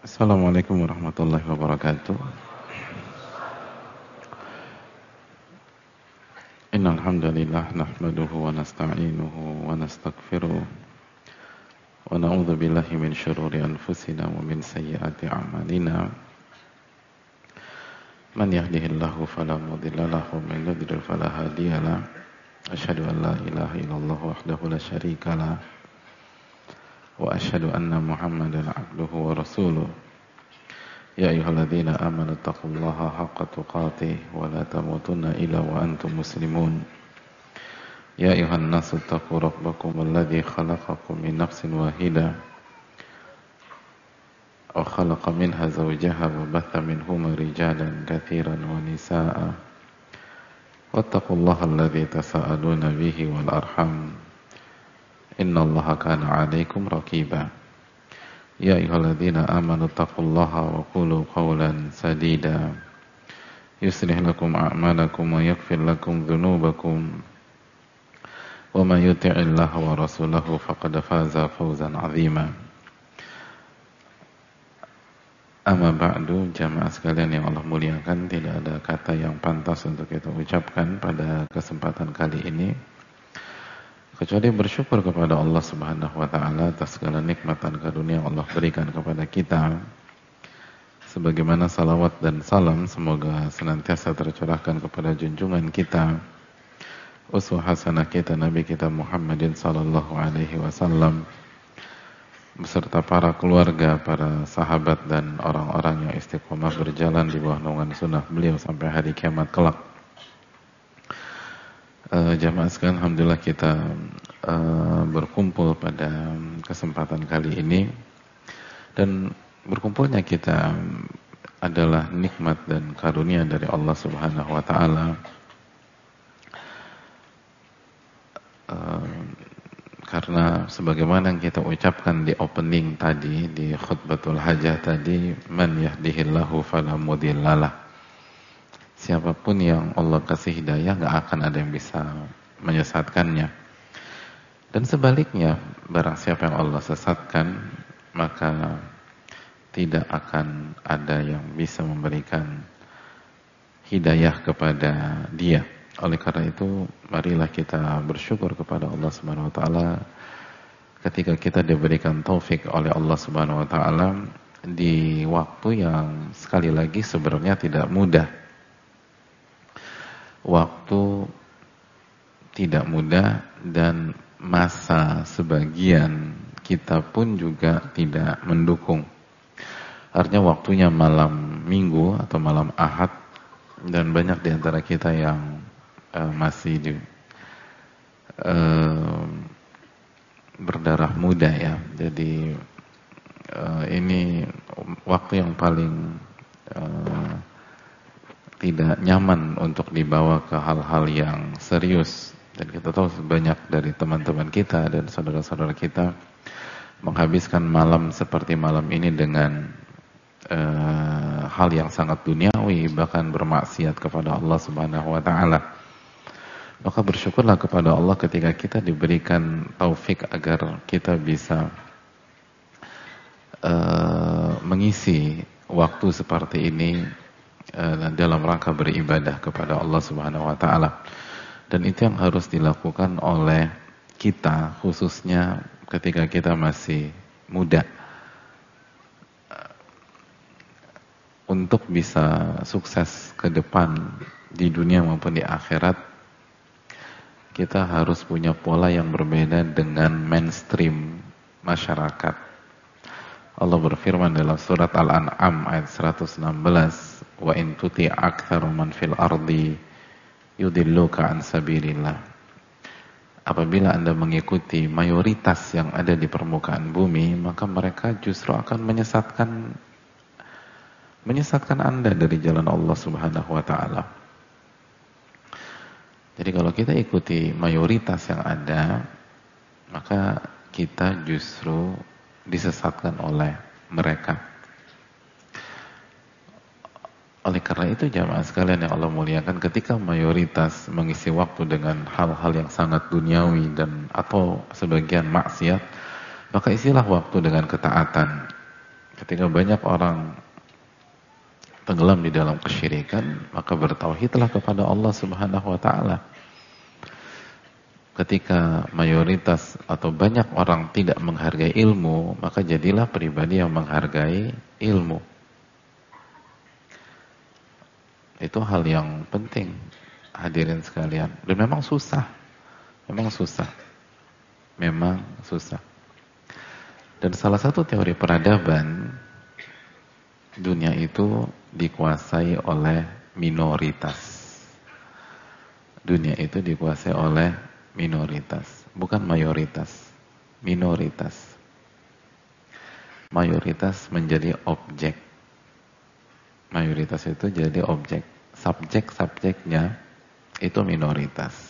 Assalamualaikum warahmatullahi wabarakatuh. Innal hamdalillah nahmaduhu wa nasta'inuhu wa nastaghfiruh wa na'udzu billahi min shururi anfusina wa min sayyiati a'malina. Man yahdihillahu fala mudilla lahu wa man yudlil fala hadiya lahu. Asyhadu an la ilaha illallah wahdahu la syarika lahu wa asyhadu anna Muhammadan abduhu wa rasuluh. Ya ayyuhalladzina amanu taqullaha haqqa tuqatih wa la tamutunna illa wa antum muslimun. Ya ayyuhan nasu taqu rabbakum alladzi khalaqakum min nafsin wahidah wa khalaqa minha zawjaha wa batha minhuma rijalan katsiran wa nisaa'a. Wattaqullaha alladzi tasaaluna bihi wal arham. Innallaha kana 'alaikum raqiba. Ya ayyuhalladzina amanu taqullaha wa qulu qawlan sadida yuslih lakum a'malakum wa yaghfir lakum dhunubakum wa may yuti'illaha wa rasulahu faqad faza fawzan 'azima. Amma ba'du, jamaah sekalian yang Allah muliakan, tidak ada kata yang pantas untuk kita ucapkan pada kesempatan kali ini kecuali bersyukur kepada Allah Subhanahu wa taala atas segala nikmat dan karunia yang Allah berikan kepada kita. Sebagaimana salawat dan salam semoga senantiasa tercurahkan kepada junjungan kita, uswah hasanah kita, Nabi kita Muhammadin sallallahu alaihi wasallam, beserta para keluarga, para sahabat dan orang-orang yang istiqomah berjalan di bawah naungan sunnah beliau sampai hari kiamat kelak. Jamaah sekalian, alhamdulillah kita berkumpul pada kesempatan kali ini, dan berkumpulnya kita adalah nikmat dan karunia dari Allah Subhanahu wa taala. Karena sebagaimana yang kita ucapkan di opening tadi, di khutbatul hajah tadi, man yahdihillahu fala mudhillalah. Siapapun yang Allah kasih hidayah, gak akan ada yang bisa menyesatkannya. Dan sebaliknya, barang siapa yang Allah sesatkan, maka tidak akan ada yang bisa memberikan hidayah kepada dia. Oleh karena itu, marilah kita bersyukur kepada Allah Subhanahu wa taala ketika kita diberikan taufik oleh Allah Subhanahu wa taala di waktu yang sekali lagi sebenarnya tidak mudah. Waktu tidak mudah dan masa sebagian kita pun juga tidak mendukung. Artinya waktunya malam minggu atau malam ahad, dan banyak di antara kita yang masih berdarah muda ya. Jadi ini waktu yang paling tidak nyaman untuk dibawa ke hal-hal yang serius. Dan kita tahu banyak dari teman-teman kita dan saudara-saudara kita menghabiskan malam seperti malam ini dengan hal yang sangat duniawi, bahkan bermaksiat kepada Allah Subhanahu wa taala. Maka bersyukurlah kepada Allah ketika kita diberikan taufik agar kita bisa mengisi waktu seperti ini dalam rangka beribadah kepada Allah Subhanahu wa taala. Dan itu yang harus dilakukan oleh kita, khususnya ketika kita masih muda, untuk bisa sukses ke depan di dunia maupun di akhirat. Kita harus punya pola yang berbeda dengan mainstream masyarakat. Allah berfirman dalam surat Al-An'am ayat 116, wa in tuti' aktsaru man fil ardi yudilluka an sabilillah. Apabila Anda mengikuti mayoritas yang ada di permukaan bumi, maka mereka justru akan menyesatkan Anda dari jalan Allah Subhanahu wa taala. Jadi kalau kita ikuti mayoritas yang ada, maka kita justru disesatkan oleh mereka. Oleh karena itu jamaah sekalian yang Allah muliakan, ketika mayoritas mengisi waktu dengan hal-hal yang sangat duniawi dan atau sebagian maksiat, maka isilah waktu dengan ketaatan. Ketika banyak orang tenggelam di dalam kesyirikan, maka bertauhidlah kepada Allah Subhanahu wa taala. Ketika mayoritas atau banyak orang tidak menghargai ilmu, maka jadilah pribadi yang menghargai ilmu. Itu hal yang penting, hadirin sekalian. Dan memang susah. Memang susah. Memang susah. Dan salah satu teori peradaban, dunia itu dikuasai oleh minoritas. Dunia itu dikuasai oleh minoritas, bukan mayoritas. Minoritas. Mayoritas menjadi objek. Mayoritas itu jadi objek. Subjek-subjeknya itu minoritas.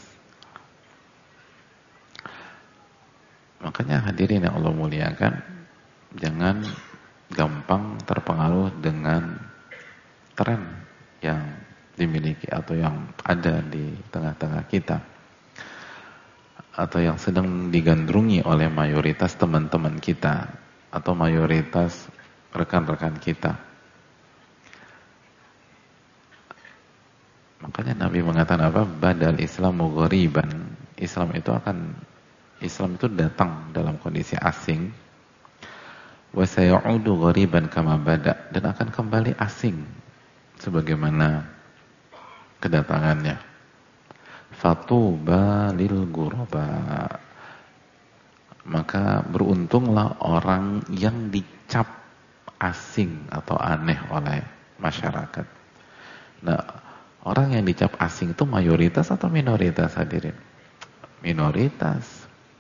Makanya hadirin yang Allah muliakan, jangan gampang terpengaruh dengan tren yang dimiliki atau yang ada di tengah-tengah kita, atau yang sedang digandrungi oleh mayoritas teman-teman kita atau mayoritas rekan-rekan kita. Makanya Nabi mengatakan apa? Badal Islamu ghariban. Islam itu datang dalam kondisi asing. Wa sayaudu ghariban kama bada, dan akan kembali asing sebagaimana kedatangannya. Fatuba lil ghuraba. Maka beruntunglah orang yang dicap asing atau aneh oleh masyarakat. Nah, orang yang dicap asing itu mayoritas atau minoritas, hadirin? Minoritas.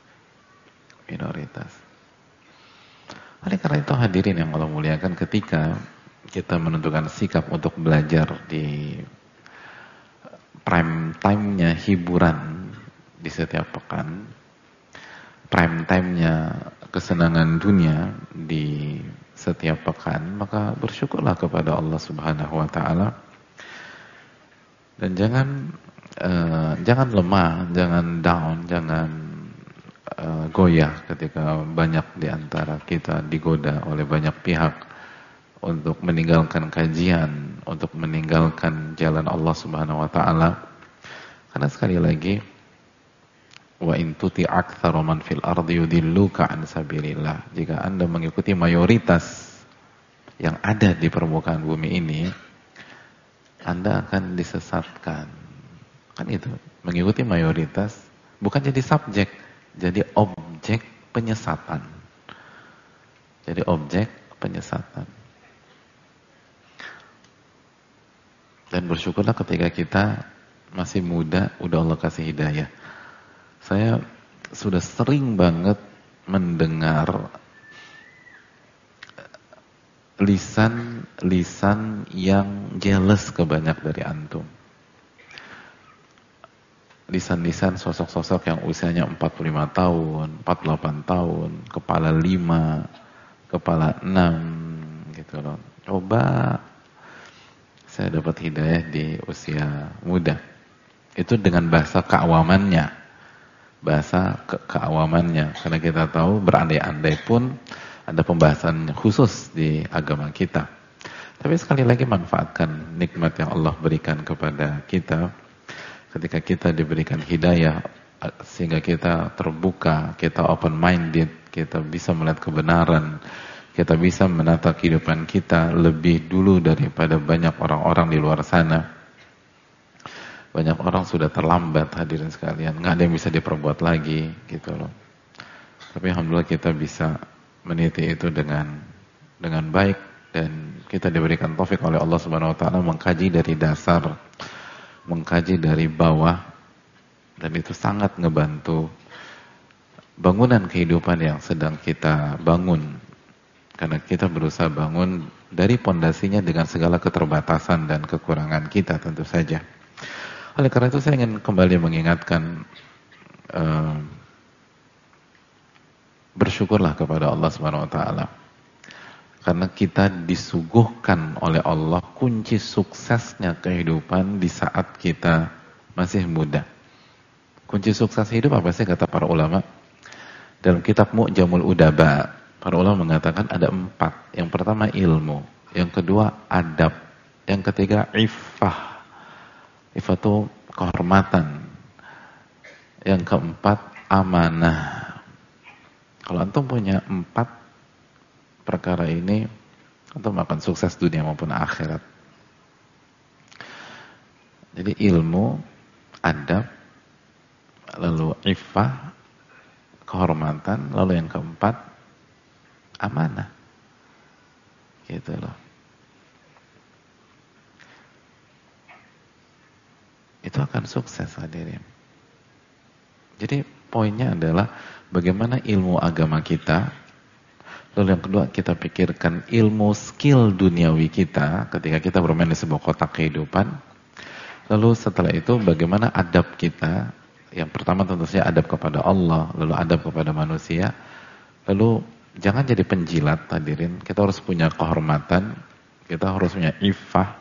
Oleh karena itu hadirin yang Allah muliakan, ketika kita menentukan sikap untuk belajar di prime time-nya hiburan di setiap pekan, prime time-nya kesenangan dunia di setiap pekan, maka bersyukurlah kepada Allah Subhanahu wa taala. Dan jangan lemah, jangan down, jangan goyah ketika banyak di antara kita digoda oleh banyak pihak untuk meninggalkan kajian, untuk meninggalkan jalan Allah Subhanahu wa taala. Karena sekali lagi, wa in tuti aktsara man fil ardi yudilluka an sabilillah. Jika Anda mengikuti mayoritas yang ada di permukaan bumi ini, Anda akan disesatkan. Kan itu, mengikuti mayoritas bukan jadi subjek, jadi objek penyesatan. Jadi objek penyesatan. Dan bersyukurlah ketika kita masih muda, udah Allah kasih hidayah. Saya sudah sering banget mendengar lisan yang jealous ke banyak dari antum. Lisan-lisan sosok-sosok yang usianya 45 tahun, 48 tahun, kepala 5, kepala 6 gitu loh. Coba saya dapat hidayah di usia muda. Itu dengan bahasa keawamannya. Bahasa keawamannya. Karena kita tahu berandai-andai pun ada pembahasan khusus di agama kita. Tapi sekali lagi manfaatkan nikmat yang Allah berikan kepada kita. Ketika kita diberikan hidayah, sehingga kita terbuka, kita open minded, kita bisa melihat kebenaran, kita bisa menata kehidupan kita lebih dulu daripada banyak orang-orang di luar sana. Banyak orang sudah terlambat, hadirin sekalian, nggak ada yang bisa diperbuat lagi gitu loh. Tapi alhamdulillah kita bisa meniti itu dengan baik, dan kita diberikan taufik oleh Allah Subhanahu wa taala mengkaji dari dasar, mengkaji dari bawah, dan itu sangat ngebantu bangunan kehidupan yang sedang kita bangun. Karena kita berusaha bangun dari pondasinya dengan segala keterbatasan dan kekurangan kita tentu saja. Oleh karena itu saya ingin kembali mengingatkan, bersyukurlah kepada Allah Subhanahu wa taala. Karena kita disuguhkan oleh Allah kunci suksesnya kehidupan di saat kita masih muda. Kunci sukses hidup apa sih kata para ulama? Dalam kitab Mu'jamul Udaba, Para ulama mengatakan ada 4. Yang pertama ilmu, yang kedua adab, yang ketiga iffah. Iffah itu kehormatan. Yang keempat amanah. Kalau antum punya 4 perkara ini, antum akan sukses dunia maupun akhirat. Jadi ilmu, adab, lalu iffah, kehormatan, lalu yang keempat amanah. Gitu loh. Itu akan sukses hadirin. Jadi poinnya adalah bagaimana ilmu agama kita, lalu yang kedua kita pikirkan ilmu skill duniawi kita ketika kita bermain di sebuah kotak kehidupan. Lalu setelah itu bagaimana adab kita. Yang pertama tentu saja adab kepada Allah, lalu adab kepada manusia. Lalu jangan jadi penjilat hadirin, kita harus punya kehormatan, kita harus punya iffah.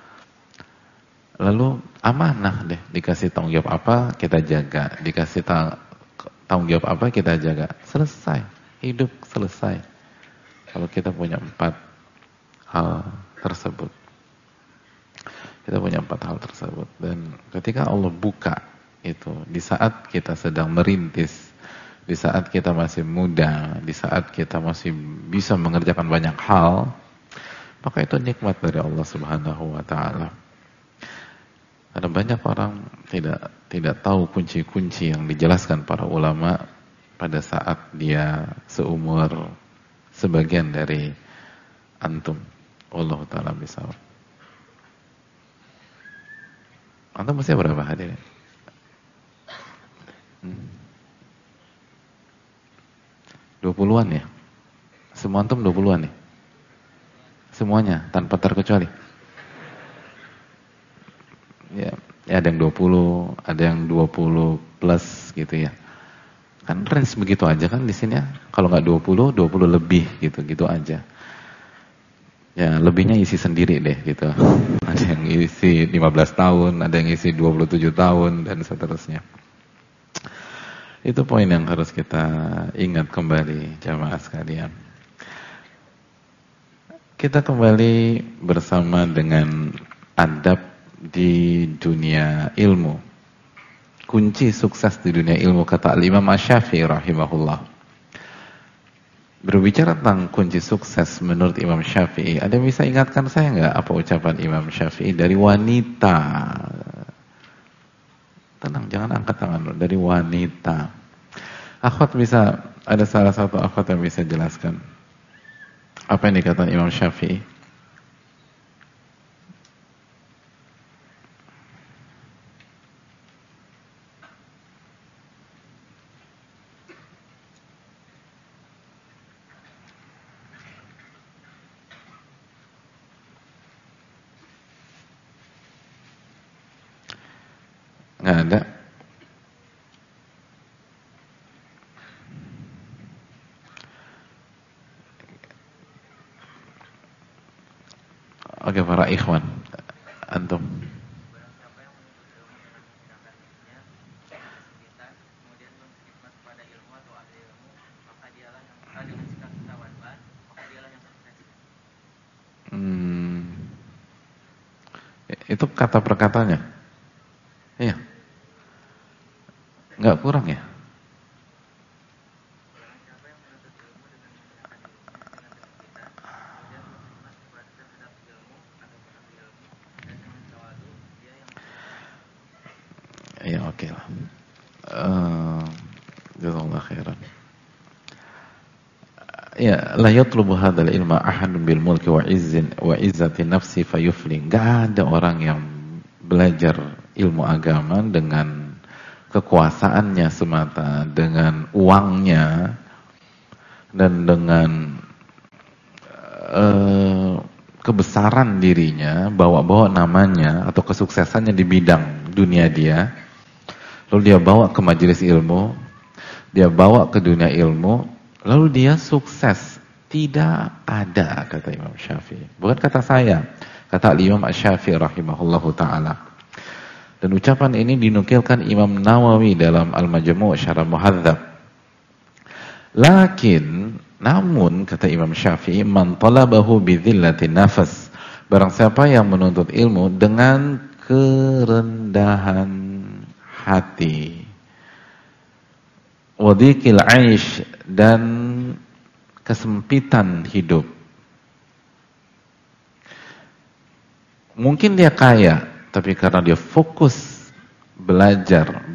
Lalu amanah deh, dikasih tanggung jawab apa kita jaga, dikasih tanggung jawab apa kita jaga. Selesai, hidup selesai. Kalau kita punya 4 hal tersebut. Kita punya 4 hal tersebut. Dan ketika Allah buka itu, di saat kita sedang merintis, di saat kita masih muda, di saat kita masih bisa mengerjakan banyak hal, maka itu nikmat dari Allah Subhanahu wa taala. Ada banyak orang tidak tahu kunci-kunci yang dijelaskan para ulama pada saat dia seumur sebagian dari antum. Allah taala bisawab. Antum usia berapa hadirin? 20-an ya? Semua antum 20-an ya? Semuanya tanpa terkecuali. Ya, ada yang 20, ada yang 20 plus gitu ya. Kan range begitu aja kan di sini ya. Kalau nggak 20, 20 lebih gitu aja. Ya, lebihnya isi sendiri deh gitu. Ada yang isi 15 tahun, ada yang isi 27 tahun dan seterusnya. Itu poin yang harus kita ingat kembali jamaah sekalian. Kita kembali bersama dengan adab di dunia ilmu. Kunci sukses di dunia ilmu kata Imam Asy-Syafi'i rahimahullah. Berbicara tentang kunci sukses menurut Imam Syafi'i, ada yang bisa ingatkan saya nggak apa ucapan Imam Syafi'i dari wanita? Tenang, jangan angkat tangan, dari wanita. Akhwat bisa, ada salah satu akhwat yang bisa jelaskan apa yang dikatakan Imam Syafi'i? Nggak ada. Oke, para ikhwan, antum. Itu kata perkatanya. Iya. Nggak kurang ya? Iya, oke lah. Jazakallahu khairan. Ya, la yatlubu hadzal ilma ahadun bil mulki wa izzati nafsi fayufli. Enggak ada orang yang belajar ilmu agama dengan kekuasaannya semata, dengan uangnya dan dengan kebesaran dirinya, bawa-bawa namanya atau kesuksesannya di bidang dunia dia, lalu dia bawa ke majelis ilmu, dia bawa ke dunia ilmu, lalu dia sukses. Tidak ada, kata Imam Syafi'i. Bukan kata saya, kata Imam Asy-Syafi'i rahimahullahu ta'ala. Dan ucapan ini dinukilkan Imam Nawawi dalam Al-Majmu' Syarah Muhadzab. Namun kata Imam Syafi'i, man talabahu bidhillatin nafas, barang siapa yang menuntut ilmu dengan kerendahan hati, wadhiqil 'aish, dan kesempitan hidup. Mungkin dia kaya, tapi karena dia fokus belajar,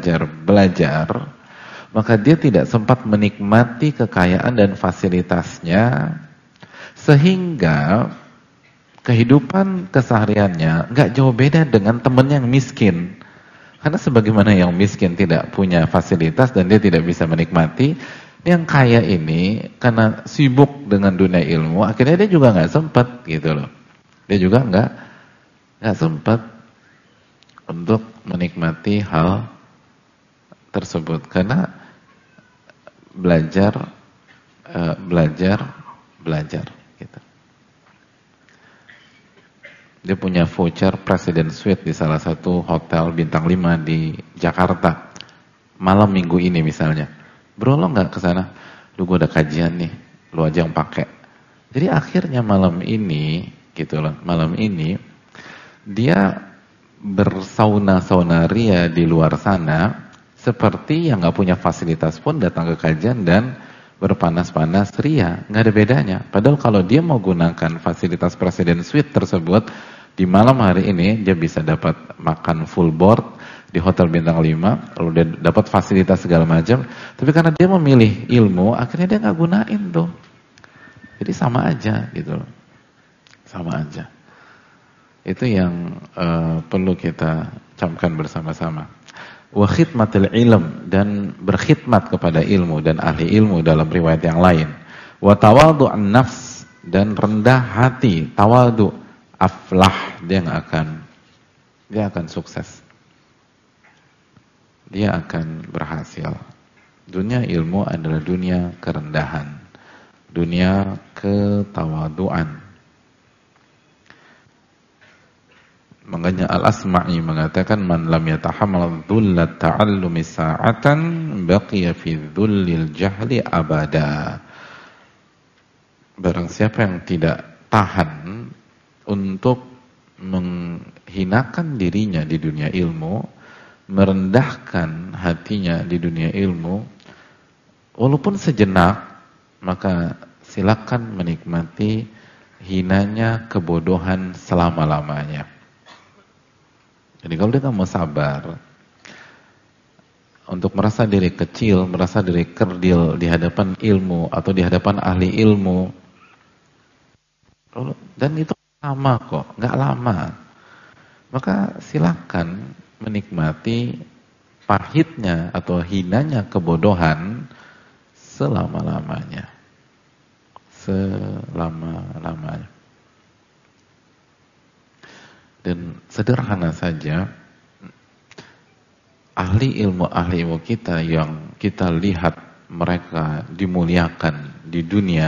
maka dia tidak sempat menikmati kekayaan dan fasilitasnya, sehingga kehidupan kesehariannya nggak jauh beda dengan teman yang miskin. Karena sebagaimana yang miskin tidak punya fasilitas dan dia tidak bisa menikmati, yang kaya ini karena sibuk dengan dunia ilmu, akhirnya dia juga nggak sempat gitu loh. Dia juga nggak sempat untuk menikmati hal tersebut karena belajar gitu. Dia punya voucher President Suite di salah satu hotel bintang 5 di Jakarta malam minggu ini misalnya. Bro, lo nggak kesana? Lu gue ada kajian nih, lo aja yang pakai. Jadi akhirnya malam ini gitu loh, malam ini dia bersauna-sauna ria di luar sana, seperti yang nggak punya fasilitas pun datang ke kajian dan berpanas-panas ria, nggak ada bedanya. Padahal kalau dia mau gunakan fasilitas Presiden Suite tersebut, di malam hari ini dia bisa dapat makan full board di hotel bintang 5, lalu dia dapat fasilitas segala macam. Tapi karena dia memilih ilmu, akhirnya dia nggak gunain tuh. Jadi sama aja gitu loh, sama aja. Itu yang perlu kita camkan bersama-sama. Wa khidmatil ilm, dan berkhidmat kepada ilmu dan ahli ilmu dalam riwayat yang lain. Wa tawadhu'an nafs, dan rendah hati, tawadhu, aflah, dia akan sukses. Dia akan berhasil. Dunia ilmu adalah dunia kerendahan, dunia ketawaduan. Makanya Al-Asma'i mengatakan, man lam yatahammal dhullat ta'allumi sa'atan baqiya fi dhullil jahli abada. Barang siapa yang tidak tahan untuk menghinakan dirinya di dunia ilmu, merendahkan hatinya di dunia ilmu, walaupun sejenak, maka silakan menikmati hinanya kebodohan selama-lamanya. Jadi kalau dia nggak mau sabar untuk merasa diri kecil, merasa diri kerdil di hadapan ilmu atau di hadapan ahli ilmu, dan itu lama kok, nggak lama, maka silakan menikmati pahitnya atau hinanya kebodohan selama-lamanya. Dan sederhana saja, ahli ilmu kita yang kita lihat mereka dimuliakan di dunia,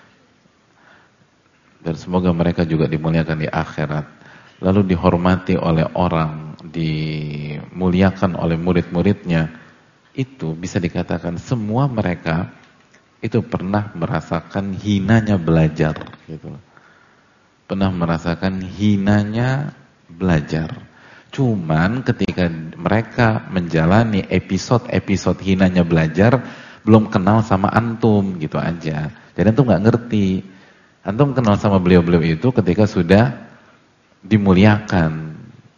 dan semoga mereka juga dimuliakan di akhirat, lalu dihormati oleh orang, dimuliakan oleh murid-muridnya, itu bisa dikatakan semua mereka itu pernah merasakan hinanya belajar gitu. Pernah merasakan hinanya belajar. Cuman ketika mereka menjalani episode-episode hinanya belajar, belum kenal sama antum gitu aja. Jadi antum nggak ngerti. Antum kenal sama beliau-beliau itu ketika sudah dimuliakan.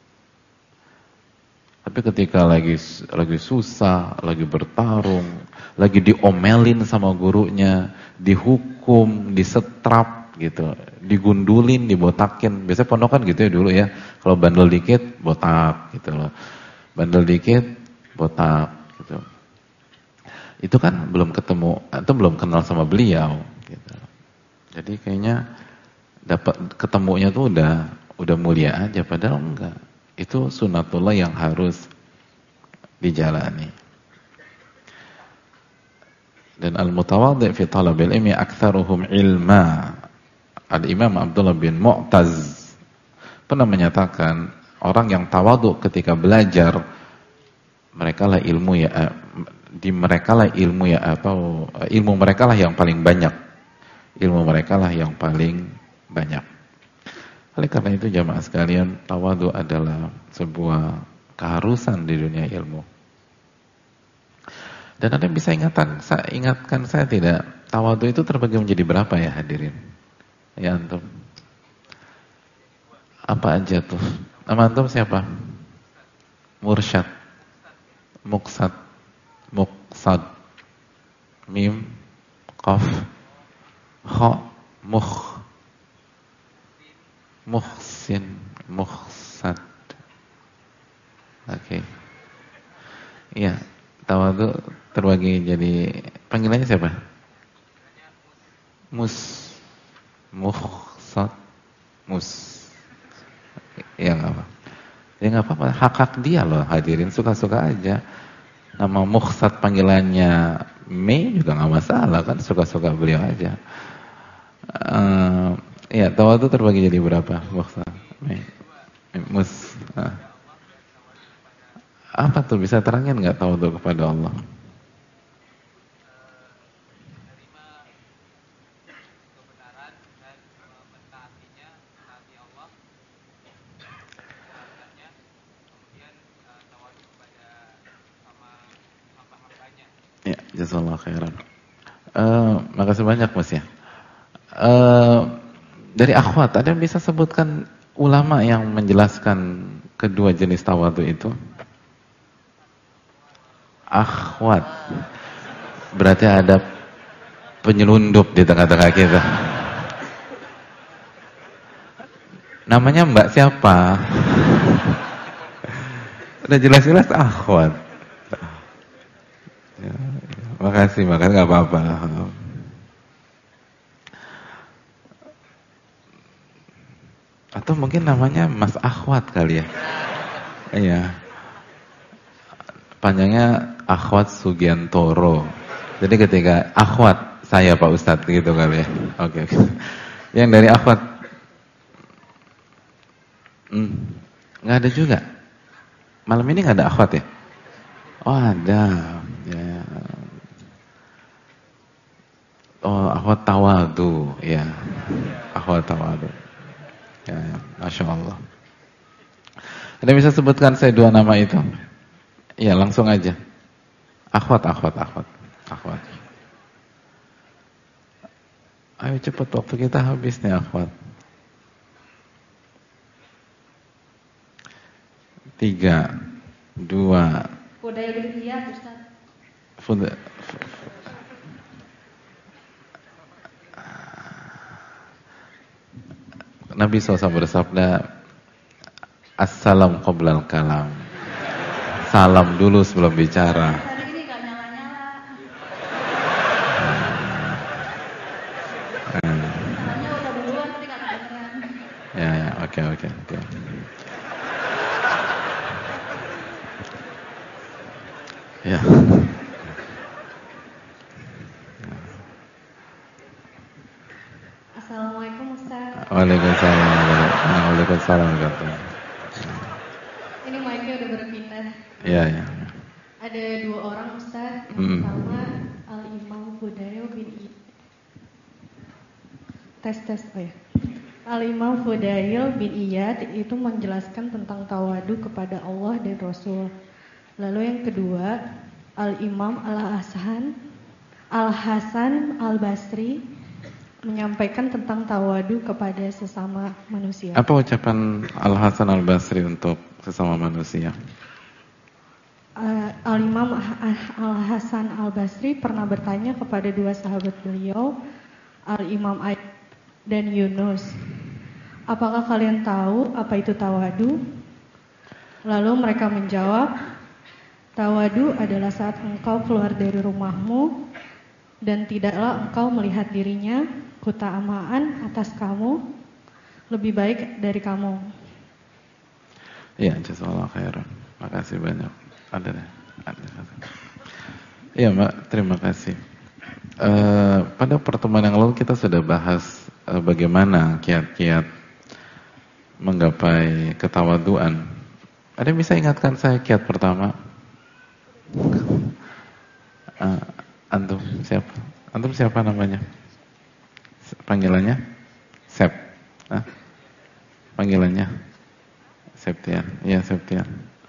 Tapi ketika lagi susah, lagi bertarung, lagi diomelin sama gurunya, dihukum, disetrap gitu, digundulin, dibotakin. Biasanya pondokan gitu ya dulu ya. Kalau bandel dikit, botak gitu loh. Bandel dikit, botak gitu. Itu kan belum ketemu, atau belum kenal sama beliau gitu. Jadi kayaknya dapat ketemunya tuh udah mulia aja, padahal enggak. Itu sunatullah yang harus dijalani. Dan al-mutawadhi fi talabil ilmi aktsaruhum ilma. Al-Imam Abdullah bin Mu'taz pernah menyatakan, orang yang tawadhu ketika belajar, mereka lah ilmu ya, di mereka lah ilmu ya, atau ilmu mereka lah yang paling banyak. Ilmu mereka lah yang paling banyak. Oleh karena itu jamaah sekalian, tawadu adalah sebuah keharusan di dunia ilmu. Dan Anda bisa ingatkan saya tidak, tawadu itu terbagi menjadi berapa ya hadirin? Ya antum. Apa aja tuh? Nama antum siapa? Mursyad, Muqsad, Muqsad, Mim, Qaf, Kha, Mukh, Muhsin, Muhsad. Oke. Iya, tawadu terbagi jadi, panggilannya siapa? Mus, Muhsad, Mus. Ya nggak apa. Ya nggak apa-apa, hak-hak dia loh hadirin, suka-suka aja. Nama Muhsad panggilannya Mei juga nggak masalah kan, suka-suka beliau aja. Ya, tawadu terbagi jadi berapa? Muhsad, Mei, Mus. Apa tuh, bisa terangin nggak tawadu kepada Allah? Ya, jazakallahu khairan. Makasih banyak Mas ya. Dari akhwat, ada yang bisa sebutkan ulama yang menjelaskan kedua jenis tawadu itu? Akhwat. Berarti ada penyelundup di tengah-tengah kita. Namanya Mbak siapa? Udah jelas-jelas akhwat. Ya, makasih nggak apa-apa. Atau mungkin namanya Mas Akhwat kali ya. Iya. Panjangnya Akhwat Sugiantoro. Jadi ketika Akhwat, saya Pak Ustadz gitu kali ya. Oke. Yang dari Akhwat nggak ada juga. Malam ini nggak ada Akhwat ya? Oh ada. Ya. Oh, akhwat tawadu, ya. Akhwat tawadu. Ya, Masya Allah. Anda bisa sebutkan saya dua nama itu? Ya, langsung aja. Akhwat. Ayo cepat, waktu kita habis nih akhwat. 3, 2. Fudail bin Iyad, Ustaz. Nabi SAW bersabda, Assalam qoblal kalam. Salam dulu sebelum bicara. Tadi ini gak nyala-nyala. Salamnya udah duluan, tapi gak kedengeran. Ya, oke. Ya. Assalamualaikum Ustaz. Waalaikumsalam. Ini mic-nya udah berpindah. Iya. Ada 2 orang Ustaz. Yang pertama Al-Imam Fudail bin Iyad. Tes. Oh ya. Al-Imam Fudail bin Iyad itu menjelaskan tentang tawadu kepada Allah dan Rasul. Lalu yang kedua, Al-Imam Al-Hasan Al-Basri menyampaikan tentang tawadu kepada sesama manusia. Apa ucapan Al-Hasan Al-Basri untuk sesama manusia? Al-Imam Al-Hasan Al-Basri pernah bertanya kepada 2 sahabat beliau, Al-Imam Ayyub dan Yunus, apakah kalian tahu apa itu tawadu? Lalu mereka menjawab, tawadu adalah saat engkau keluar dari rumahmu dan tidaklah engkau melihat dirinya keutamaan atas kamu lebih baik dari kamu. Iya, jazakallahu khairan. Makasih banyak. Ada. Iya, Mbak, terima kasih. Pada pertemuan yang lalu kita sudah bahas bagaimana kiat-kiat menggapai ketawaduan. Ada yang bisa ingatkan saya kiat pertama? Antum siapa? Antum siapa namanya? Panggilannya? Sep. Panggilannya? Septian. Iya, Septian.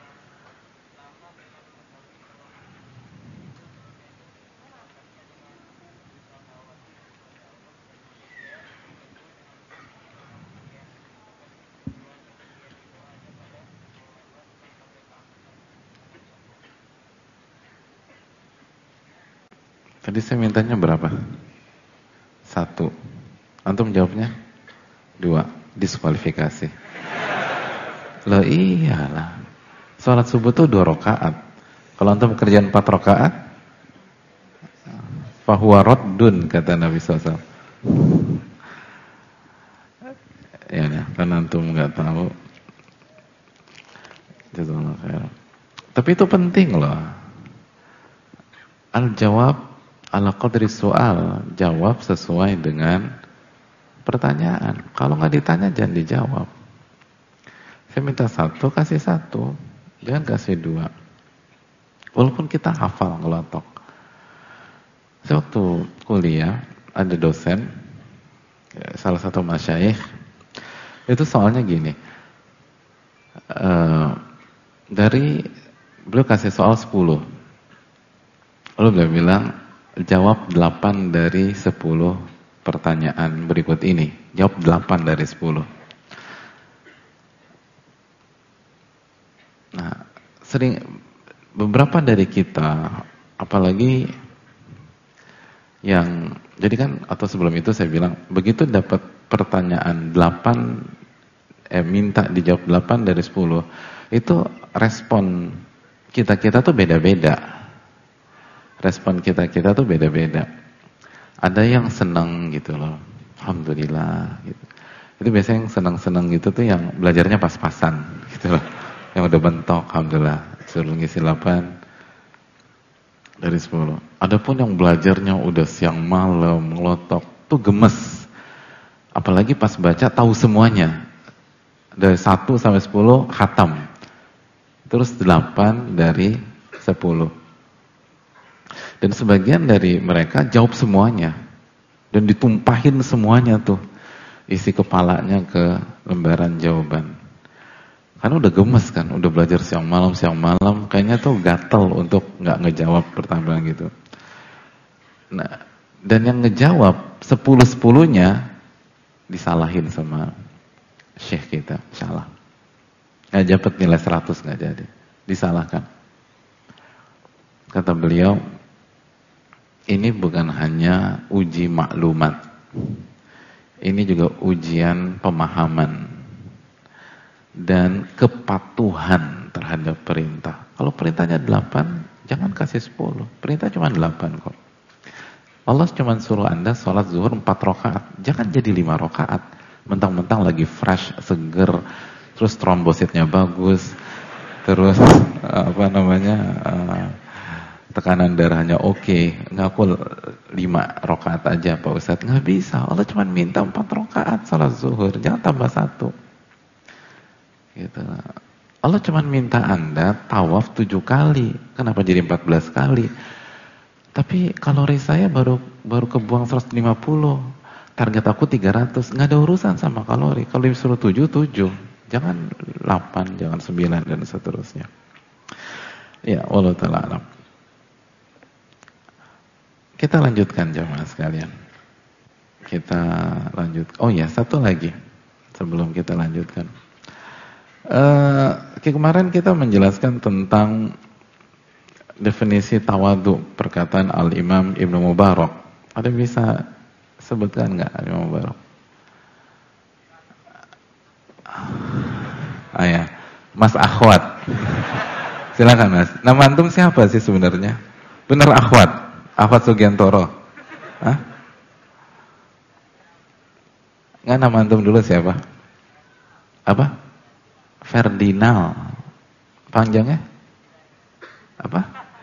Tadi saya mintanya berapa? 1. Antum jawabnya 2. Diskualifikasi. Loh iyalah. Salat subuh tuh 2 rakaat. Kalau antum kerjaan 4 rakaat, fahuwa raddun kata Nabi SAW. Ya, karena antum nggak tahu. Jazakallahu khairan. Tapi itu penting loh. Al-jawab ala qadri soal, jawab sesuai dengan pertanyaan. Kalau nggak ditanya jangan dijawab. Saya minta 1, kasih 1, jangan kasih 2. Walaupun kita hafal ngelotok. Saya waktu kuliah ada dosen, salah satu masyayikh, itu soalnya gini. Beliau kasih soal 10. Lalu beliau bilang, jawab 8 dari 10 pertanyaan berikut ini. Jawab 8 dari 10. Nah, beberapa dari kita, apalagi yang, jadi kan, atau sebelum itu saya bilang, begitu dapat pertanyaan 8, minta dijawab 8 dari 10, itu respon kita tuh beda-beda. Respon kita tuh beda-beda. Ada yang senang gitu loh, alhamdulillah gitu. Itu biasanya yang senang-senang gitu tuh yang belajarnya pas-pasan gitu loh. Yang udah bentok, alhamdulillah, suruh ngisi 8 dari 10. Adapun yang belajarnya udah siang malam, ngelotok, tuh gemes. Apalagi pas baca tahu semuanya. Dari 1 sampai 10 khatam. Terus 8 dari 10. Dan sebagian dari mereka jawab semuanya. Dan ditumpahin semuanya tuh. Isi kepalanya ke lembaran jawaban. Karena udah gemes kan, udah belajar siang malam, kayaknya tuh gatel untuk nggak ngejawab pertanyaan gitu. Nah, dan yang ngejawab 10-10-nya disalahin sama syekh kita, salah. Nggak dapat nilai 100, nggak jadi, disalahkan. Kata beliau, ini bukan hanya uji maklumat, ini juga ujian pemahaman dan kepatuhan terhadap perintah. Kalau perintahnya 8, jangan kasih 10. Perintah cuma 8 kok. Allah cuma suruh Anda sholat zuhur 4 rakaat. Jangan jadi 5 rakaat. Mentang-mentang lagi fresh, seger, terus trombositnya bagus, terus tekanan darahnya oke. Ngaku 5 rakaat aja Pak Ustadz. Nggak bisa. Allah cuma minta 4 rakaat sholat zuhur. Jangan tambah 1. Gitu. Allah cuma minta Anda tawaf 7 kali. Kenapa jadi 14 kali? Tapi kalori saya baru kebuang 150. Target aku 300. Nggak ada urusan sama kalori. Kalau disuruh 7, 7. Jangan 8, jangan 9 dan seterusnya. Ya, wallahu ta'ala alam. Kita lanjutkan jamaah sekalian. Kita lanjut. Oh ya, satu lagi sebelum kita lanjutkan. Kemarin kita menjelaskan tentang definisi tawadu, perkataan Al-Imam Ibnu Mubarak. Ada yang bisa sebutkan nggak Al-Imam Mubarak? Ya, Mas Akhwat. Silakan Mas. Nama antum siapa sih sebenarnya? Bener Akhwat? Akhwat Sugiantoro? Hah? Nggak, nama antum dulu siapa? Apa? Ferdinand. Panjangnya? Apa?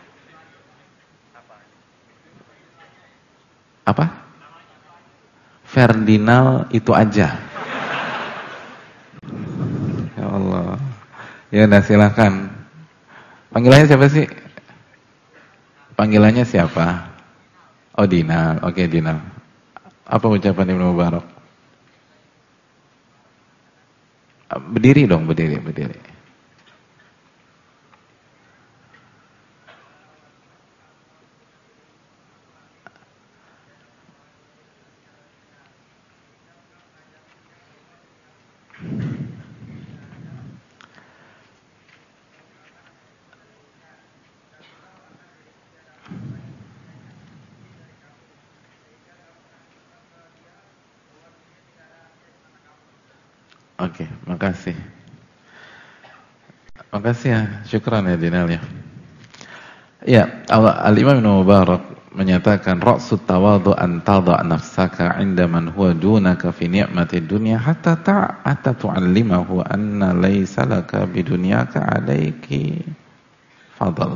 Apa? Ferdinand itu aja. Ya Allah. Ya udah silakan. Panggilannya siapa sih? Panggilannya siapa? Oh, Dina. Oke, Dina. Apa ucapan Ibnu Mubarak? Berdiri dong, berdiri. Oke, makasih. Makasih ya, syukran ya Dinal ya. Ya, Al-Imam Ibnu Mubarak menyatakan ra'sut tawadhu an tadha' nafsaka 'inda man huwa dunaka fi ni'mati dunya hatta tu'allimahu anna laysa laka bidunyaka 'alaiki fadl.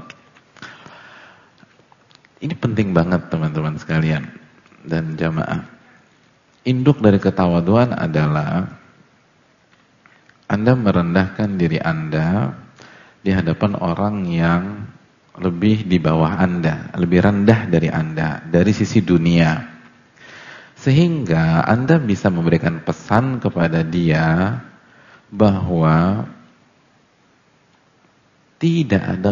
Ini penting banget teman-teman sekalian dan jamaah. Induk dari ketawaduan adalah Anda merendahkan diri Anda di hadapan orang yang lebih di bawah Anda, lebih rendah dari Anda, dari sisi dunia. Sehingga Anda bisa memberikan pesan kepada dia bahwa tidak ada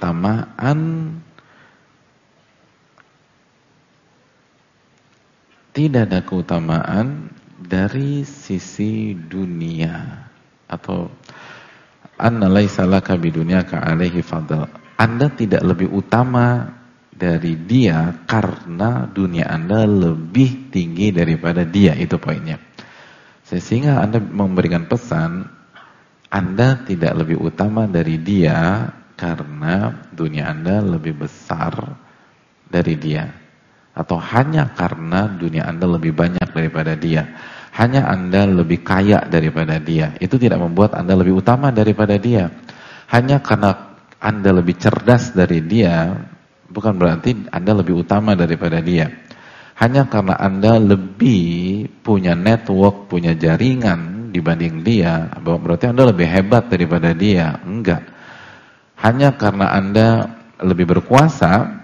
keutamaan dari sisi dunia, atau anna laisa laka bidunyaka alaihi fadl. Anda tidak lebih utama dari dia karena dunia Anda lebih tinggi daripada dia, itu poinnya. Sehingga Anda memberikan pesan, Anda tidak lebih utama dari dia karena dunia Anda lebih besar dari dia, atau hanya karena dunia Anda lebih banyak daripada dia, hanya Anda lebih kaya daripada dia, itu tidak membuat Anda lebih utama daripada dia. Hanya karena Anda lebih cerdas dari dia, bukan berarti Anda lebih utama daripada dia. Hanya karena Anda lebih punya network, punya jaringan dibanding dia, berarti Anda lebih hebat daripada dia. Enggak. Hanya karena Anda lebih berkuasa,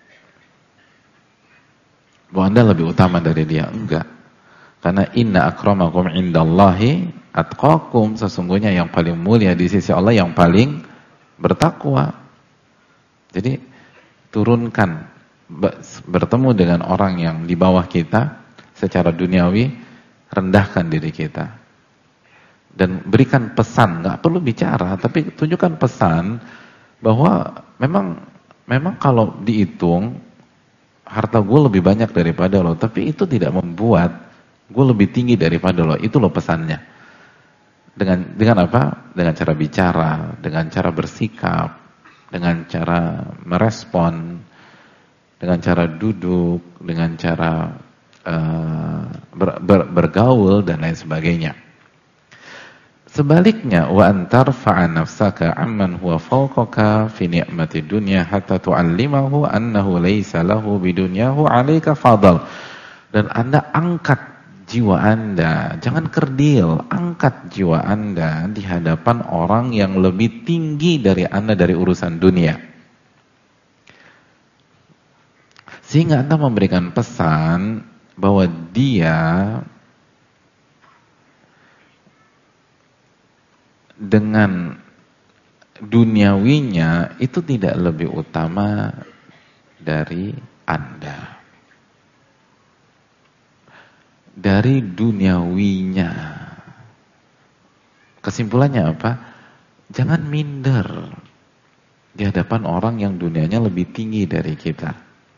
bahwa Anda lebih utama dari dia. Enggak. Karena inna akramakum indallahi atqakum, sesungguhnya yang paling mulia di sisi Allah yang paling bertakwa. Jadi turunkan, bertemu dengan orang yang di bawah kita secara duniawi, rendahkan diri kita dan berikan pesan. Nggak perlu bicara, tapi tunjukkan pesan bahwa memang kalau dihitung harta gue lebih banyak daripada lo, tapi itu tidak membuat gue lebih tinggi daripada lo. Itu lo pesannya. Dengan apa? Dengan cara bicara, dengan cara bersikap, dengan cara merespon, dengan cara duduk, dengan cara bergaul dan lain sebagainya. Sebaliknya, wa antarfa'a nafsaka amman huwa fawqaka fi ni'mati dunya hatta tu'allimahu annahu laysa lahu bidunyahu 'alaika fadl. Dan Anda angkat jiwa Anda, jangan kerdil, angkat jiwa Anda di hadapan orang yang lebih tinggi dari Anda dari urusan dunia. Sehingga Anda memberikan pesan bahwa dia dengan duniawinya itu tidak lebih utama dari Anda. Dari duniawinya. Kesimpulannya apa? Jangan minder di hadapan orang yang dunianya lebih tinggi dari kita.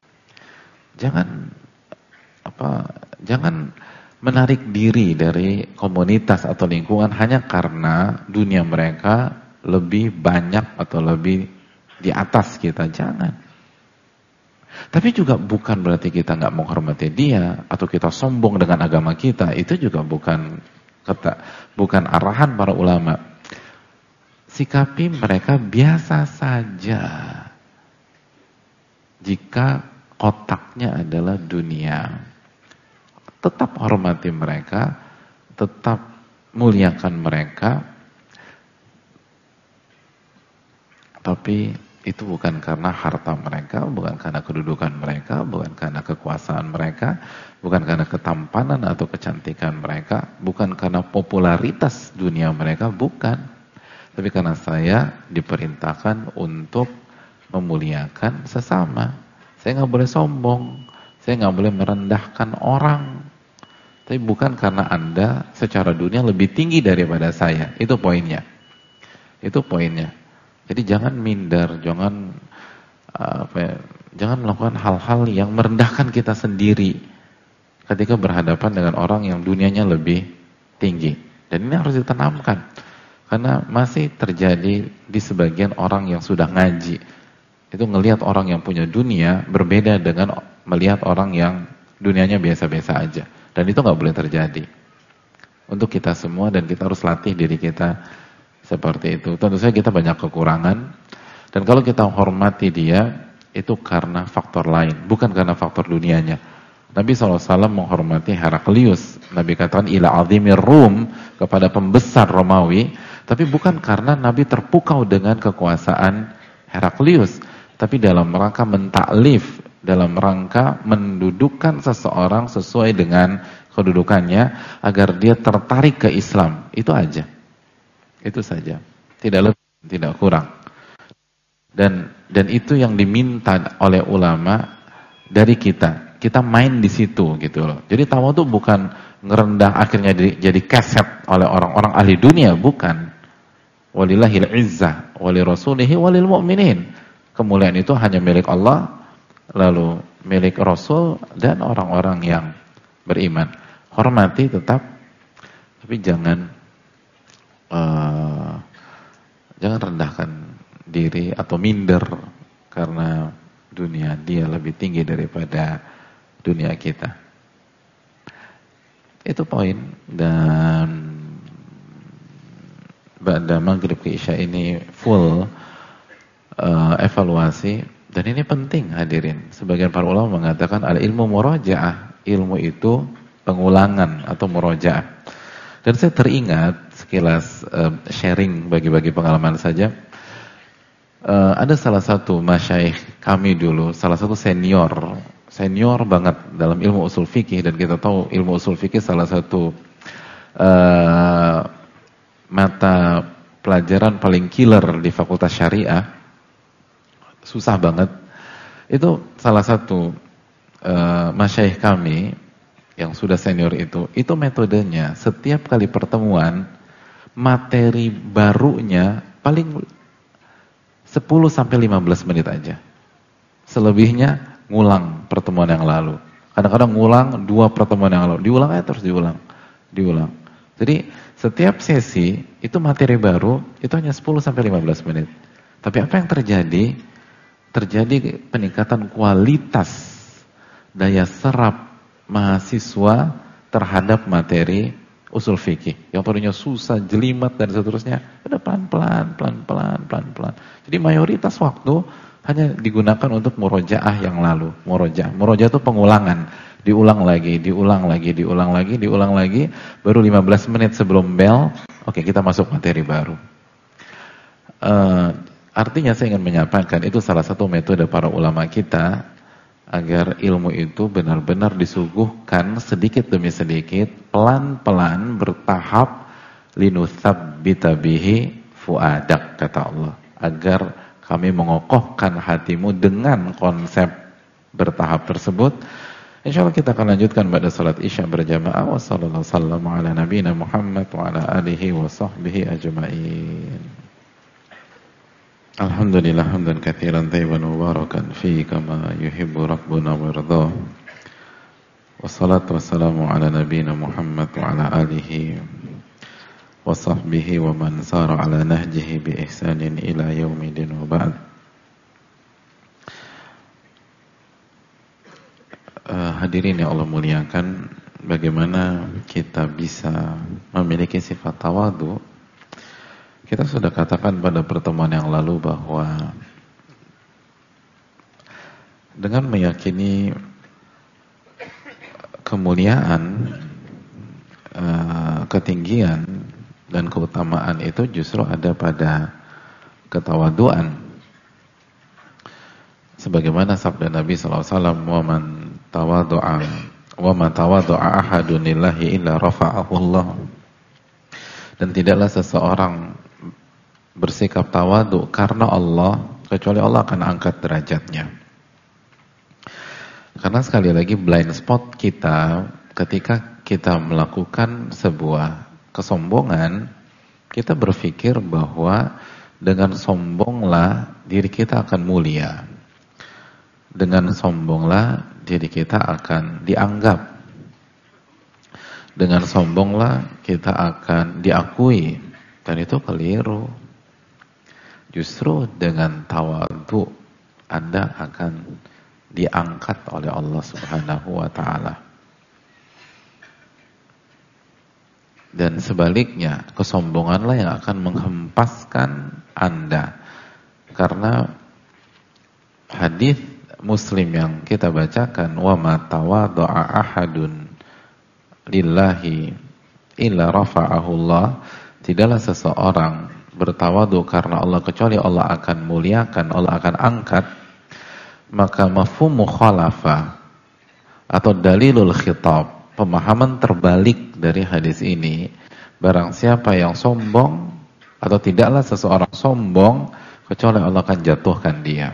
Jangan menarik diri dari komunitas atau lingkungan hanya karena dunia mereka lebih banyak atau lebih di atas kita. Jangan. Tapi juga bukan berarti kita nggak menghormati dia atau kita sombong dengan agama kita. Itu juga bukan arahan para ulama. Sikapi mereka biasa saja jika kotaknya adalah dunia. Tetap hormati mereka, tetap muliakan mereka, tapi itu bukan karena harta mereka, bukan karena kedudukan mereka, bukan karena kekuasaan mereka, bukan karena ketampanan atau kecantikan mereka, bukan karena popularitas dunia mereka, bukan. Tapi karena saya diperintahkan untuk memuliakan sesama. Saya nggak boleh sombong, saya nggak boleh merendahkan orang. Tapi bukan karena Anda secara dunia lebih tinggi daripada saya. Itu poinnya. Itu poinnya. Jadi jangan minder, jangan jangan melakukan hal-hal yang merendahkan kita sendiri ketika berhadapan dengan orang yang dunianya lebih tinggi. Dan ini harus ditanamkan, karena masih terjadi di sebagian orang yang sudah ngaji. Itu ngelihat orang yang punya dunia berbeda dengan melihat orang yang dunianya biasa-biasa aja. Dan itu nggak boleh terjadi untuk kita semua, dan kita harus latih diri kita seperti itu. Tentu saja kita banyak kekurangan, dan kalau kita hormati dia itu karena faktor lain, bukan karena faktor dunianya. Nabi SAW menghormati Heraklius. Nabi katakan ila azimir Rum, kepada pembesar Romawi, tapi bukan karena Nabi terpukau dengan kekuasaan Heraklius, tapi dalam rangka mentaklif, dalam rangka mendudukkan seseorang sesuai dengan kedudukannya agar dia tertarik ke Islam. Itu aja. Itu saja. Tidak lebih, tidak kurang. Dan itu yang diminta oleh ulama dari kita. Kita main di situ gitu loh. Jadi tawadhu bukan ngerendah akhirnya jadi keset oleh orang-orang ahli dunia, bukan. Walillahil izzah wali rasulihi walil mu'minin. Kemuliaan itu hanya milik Allah, lalu milik Rasul dan orang-orang yang beriman. Hormati tetap, tapi jangan rendahkan diri atau minder karena dunia dia lebih tinggi daripada dunia kita. Itu poin. Dan ba'da maghrib ke isya ini full evaluasi, dan ini penting hadirin. Sebagian para ulama mengatakan al-ilmu murajaah, ilmu itu pengulangan atau murajaah. Dan saya teringat sekilas sharing, bagi-bagi pengalaman saja. Ada salah satu masyayikh kami dulu, salah satu senior banget dalam ilmu usul fikih, dan kita tahu ilmu usul fikih salah satu mata pelajaran paling killer di Fakultas Syariah, susah banget. Itu salah satu masyayikh kami yang sudah senior itu metodenya setiap kali pertemuan materi barunya paling 10-15 menit aja. Selebihnya ngulang pertemuan yang lalu. Kadang-kadang ngulang 2 pertemuan yang lalu. Diulang aja terus diulang. Jadi setiap sesi itu materi baru itu hanya 10-15 menit. Tapi apa yang terjadi? Terjadi peningkatan kualitas daya serap mahasiswa terhadap materi usul fikih. Yang tadinya susah, jelimet dan seterusnya, udah pelan-pelan. Jadi mayoritas waktu hanya digunakan untuk murojaah yang lalu. Murojaah itu pengulangan, diulang lagi, baru 15 menit sebelum bel, oke, kita masuk materi baru. Artinya saya ingin menyampaikan itu salah satu metode para ulama kita agar ilmu itu benar-benar disuguhkan sedikit demi sedikit, pelan-pelan, bertahap, linutsabbita bihi fuadak, kata Allah, agar kami mengokohkan hatimu dengan konsep bertahap tersebut. Insyaallah kita akan lanjutkan pada salat Isya berjamaah. Wassallallahu wasallam ala nabiyina Muhammad wa ala alihi wa sahbihi ajma'in. Alhamdulillah hamdan katsiran thayyiban mubarakan fi kama yuhibbu rabbuna wa yardah. Wassalatu wassalamu ala nabiyyina Muhammad wa ala alihi wa sahbihi wa man sara ala nahjihi bi ihsanin ila yaumidin wa ba'd. Hadirin yang Allah muliakan, bagaimana kita bisa memiliki sifat tawadhu? Kita sudah katakan pada pertemuan yang lalu bahwa dengan meyakini kemuliaan, ketinggian dan keutamaan itu justru ada pada ketawaduan. Sebagaimana sabda Nabi SAW, wa man tawadu'a ahadun lillahi illa rafa'ahu Allah. Dan tidaklah seseorang bersikap tawadu karena Allah, kecuali Allah akan angkat derajatnya. Karena sekali lagi blind spot kita ketika kita melakukan sebuah kesombongan, kita berpikir bahwa dengan sombonglah diri kita akan mulia. Dengan sombonglah diri kita akan dianggap. Dengan sombonglah kita akan diakui. Dan itu keliru. Justru dengan tawadhu Anda akan diangkat oleh Allah Subhanahu wa taala. Dan sebaliknya, kesombonganlah yang akan menghempaskan Anda. Karena hadis Muslim yang kita bacakan, wa ma tawadha'a ahadun lillahi illa rafa'ahu Allah, tidaklah seseorang bertawadu karena Allah kecuali Allah akan muliakan, Allah akan angkat. Maka mafhum mukhalafah atau dalilul khitab, pemahaman terbalik dari hadis ini, barang siapa yang sombong, atau tidaklah seseorang sombong kecuali Allah akan jatuhkan dia.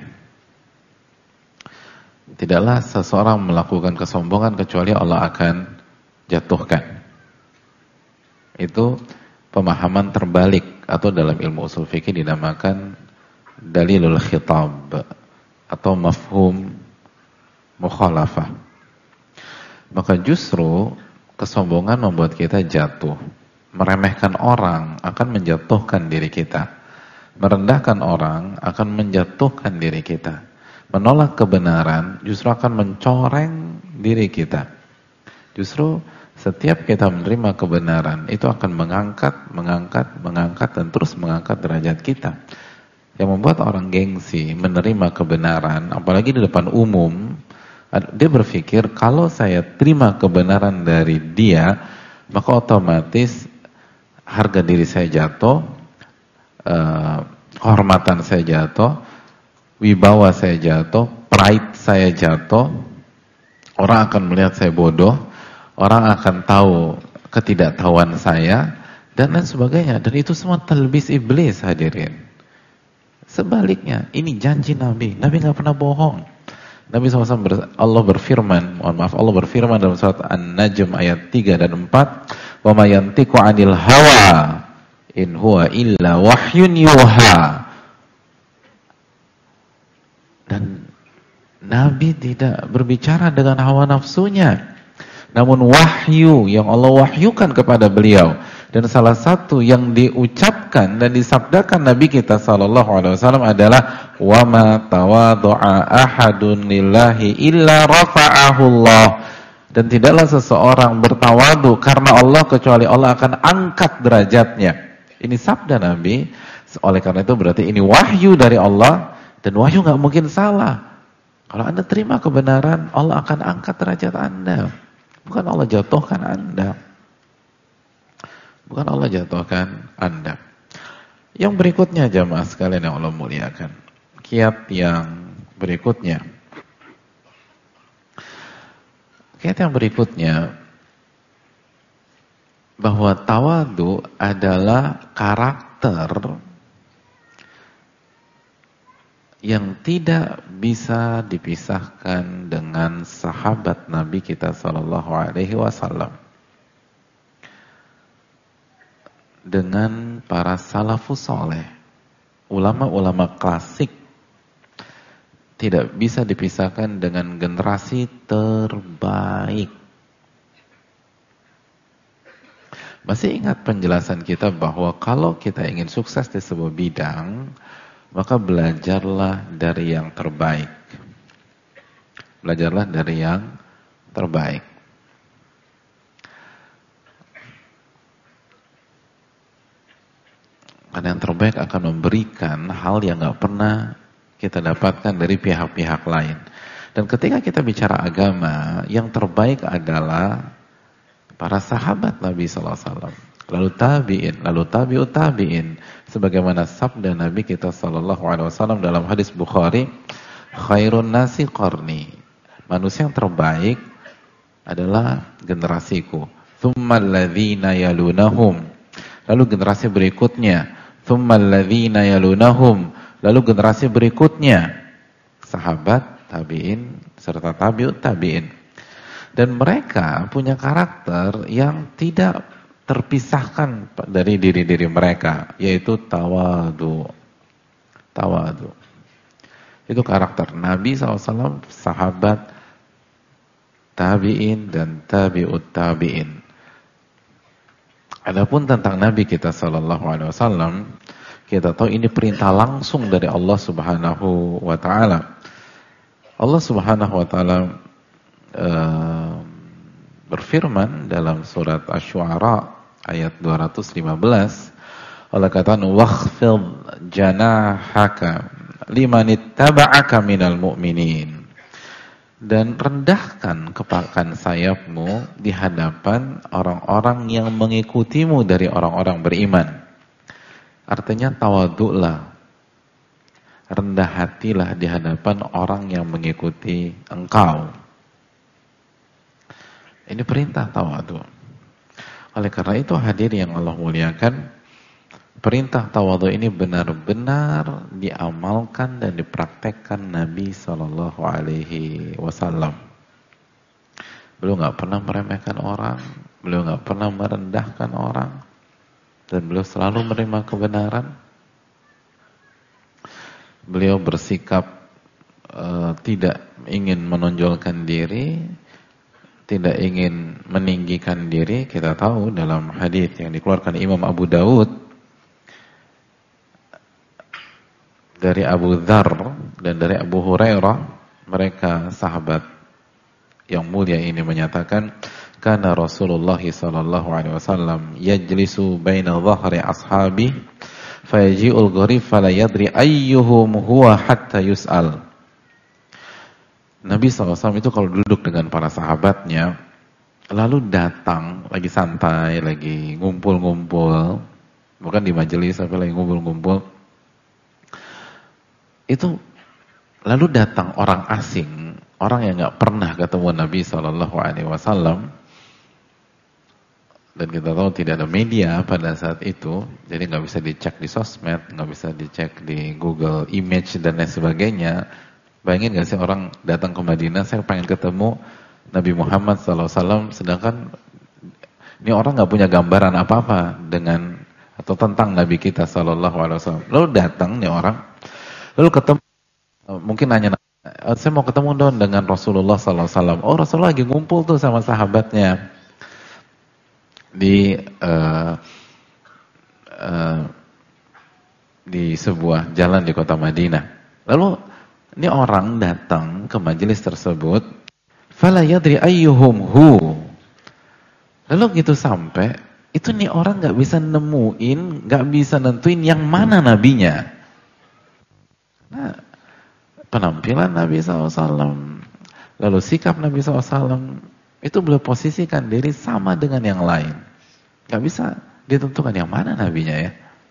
Tidaklah seseorang melakukan kesombongan kecuali Allah akan jatuhkan. Itu pemahaman terbalik, atau dalam ilmu usul fikih dinamakan dalilul khitab atau mafhum mukhalafah. Maka justru kesombongan membuat kita jatuh. Meremehkan orang akan menjatuhkan diri kita. Merendahkan orang akan menjatuhkan diri kita. Menolak kebenaran justru akan mencoreng diri kita. Justru setiap kita menerima kebenaran itu akan mengangkat dan terus mengangkat derajat kita. Yang membuat orang gengsi menerima kebenaran, apalagi di depan umum, dia berpikir kalau saya terima kebenaran dari dia, maka otomatis harga diri saya jatuh, kehormatan saya jatuh, wibawa saya jatuh, pride saya jatuh, orang akan melihat saya bodoh, orang akan tahu ketidaktahuan saya, dan lain sebagainya. Dan itu semua talbis iblis, hadirin. Sebaliknya, ini janji Nabi. Nabi nggak pernah bohong. Nabi SAW Allah berfirman dalam surat An-Najm ayat 3 dan 4, "Wa ma yantiqu 'anil hawa in huwa illa wahyun yuha." Dan Nabi tidak berbicara dengan hawa nafsunya, namun wahyu yang Allah wahyukan kepada beliau. Dan salah satu yang diucapkan dan disabdakan Nabi kita SAW adalah, wa ma tawadha'a ahadun lillahi illa rafa'ahu Allah. Dan tidaklah seseorang bertawadu karena Allah kecuali Allah akan angkat derajatnya. Ini sabda Nabi. Oleh karena itu berarti ini wahyu dari Allah, dan wahyu nggak mungkin salah. Kalau Anda terima kebenaran, Allah akan angkat derajat Anda. Bukan Allah jatuhkan Anda. Bukan Allah jatuhkan Anda. Yang berikutnya jamaah sekalian yang Allah muliakan. Kiat yang berikutnya. Kiat yang berikutnya, bahwa tawadu adalah karakter yang tidak bisa dipisahkan dengan sahabat Nabi kita SAW. Dengan para salafus soleh, ulama-ulama klasik, tidak bisa dipisahkan dengan generasi terbaik. Masih ingat penjelasan kita bahwa kalau kita ingin sukses di sebuah bidang, maka belajarlah dari yang terbaik. Belajarlah dari yang terbaik. Karena yang terbaik akan memberikan hal yang gak pernah kita dapatkan dari pihak-pihak lain. Dan ketika kita bicara agama, yang terbaik adalah para sahabat Nabi SAW. Lalu tabi'in, lalu tabi'ut tabi'in. Sebagaimana sabda Nabi kita SAW dalam hadis Bukhari, Khairun nasi qarni. Manusia yang terbaik adalah generasiku. Tsummal ladzina yalunahum. Lalu generasi berikutnya. Tsummal ladzina yalunahum. Lalu generasi berikutnya. Sahabat, tabi'in, serta tabi'ut tabi'in. Dan mereka punya karakter yang tidak terpisahkan dari diri-diri mereka, yaitu tawadu. Tawadu. Itu karakter Nabi SAW, sahabat, tabi'in, dan tabi'ut tabi'in. Adapun tentang Nabi kita SAW, kita tahu ini perintah langsung dari Allah Subhanahu wa Ta'ala. Allah Subhanahu wa Ta'ala berfirman dalam surat Asy-Syu'ara ayat 215, Allah katakan wakhfid janahaka limanittaba'aka minal mu'minin, dan rendahkan kepakan sayapmu di hadapan orang-orang yang mengikutimu dari orang-orang beriman. Artinya tawadhu'lah, rendah hatilah di hadapan orang yang mengikuti engkau. Ini perintah tawadhu. Oleh karena itu hadirin yang Allah muliakan, perintah tawadhu ini benar-benar diamalkan dan dipraktekkan Nabi SAW. Beliau nggak pernah meremehkan orang, beliau nggak pernah merendahkan orang, dan beliau selalu menerima kebenaran. Beliau bersikap tidak ingin menonjolkan diri, tidak ingin meninggikan diri. Kita tahu dalam hadis yang dikeluarkan Imam Abu Dawud dari Abu Dzar dan dari Abu Hurairah, mereka sahabat yang mulia ini menyatakan, kana Rasulullah sallallahu alaihi wasallam yajlisu baina dhahri ashabi fayaji'ul gharib fala yadri ayyuhum huwa hatta yus'al. Nabi SAW itu kalau duduk dengan para sahabatnya, lalu datang lagi santai, lagi ngumpul-ngumpul, bukan di majelis tapi lagi ngumpul-ngumpul, itu lalu datang orang asing, orang yang nggak pernah ketemu Nabi SAW. Dan kita tahu tidak ada media pada saat itu, jadi nggak bisa dicek di sosmed, nggak bisa dicek di Google Image dan lain sebagainya. Bayangin nggak sih orang datang ke Madinah, saya pengen ketemu Nabi Muhammad SAW, sedangkan ini orang nggak punya gambaran apa-apa dengan atau tentang Nabi kita SAW. Lalu datang nih orang, lalu ketemu, mungkin nanya, saya mau ketemu dong dengan Rasulullah SAW. Oh, Rasulullah lagi ngumpul tuh sama sahabatnya di sebuah jalan di kota Madinah. Lalu ini orang datang ke majelis tersebut, fala yadri ayyuhum hu. Lalu gitu sampai, itu nih orang nggak bisa nemuin, nggak bisa nentuin yang mana nabinya. Nah, penampilan Nabi SAW, lalu sikap Nabi SAW, itu beliau posisikan diri sama dengan yang lain. Gak bisa ditentukan yang mana nabinya ya.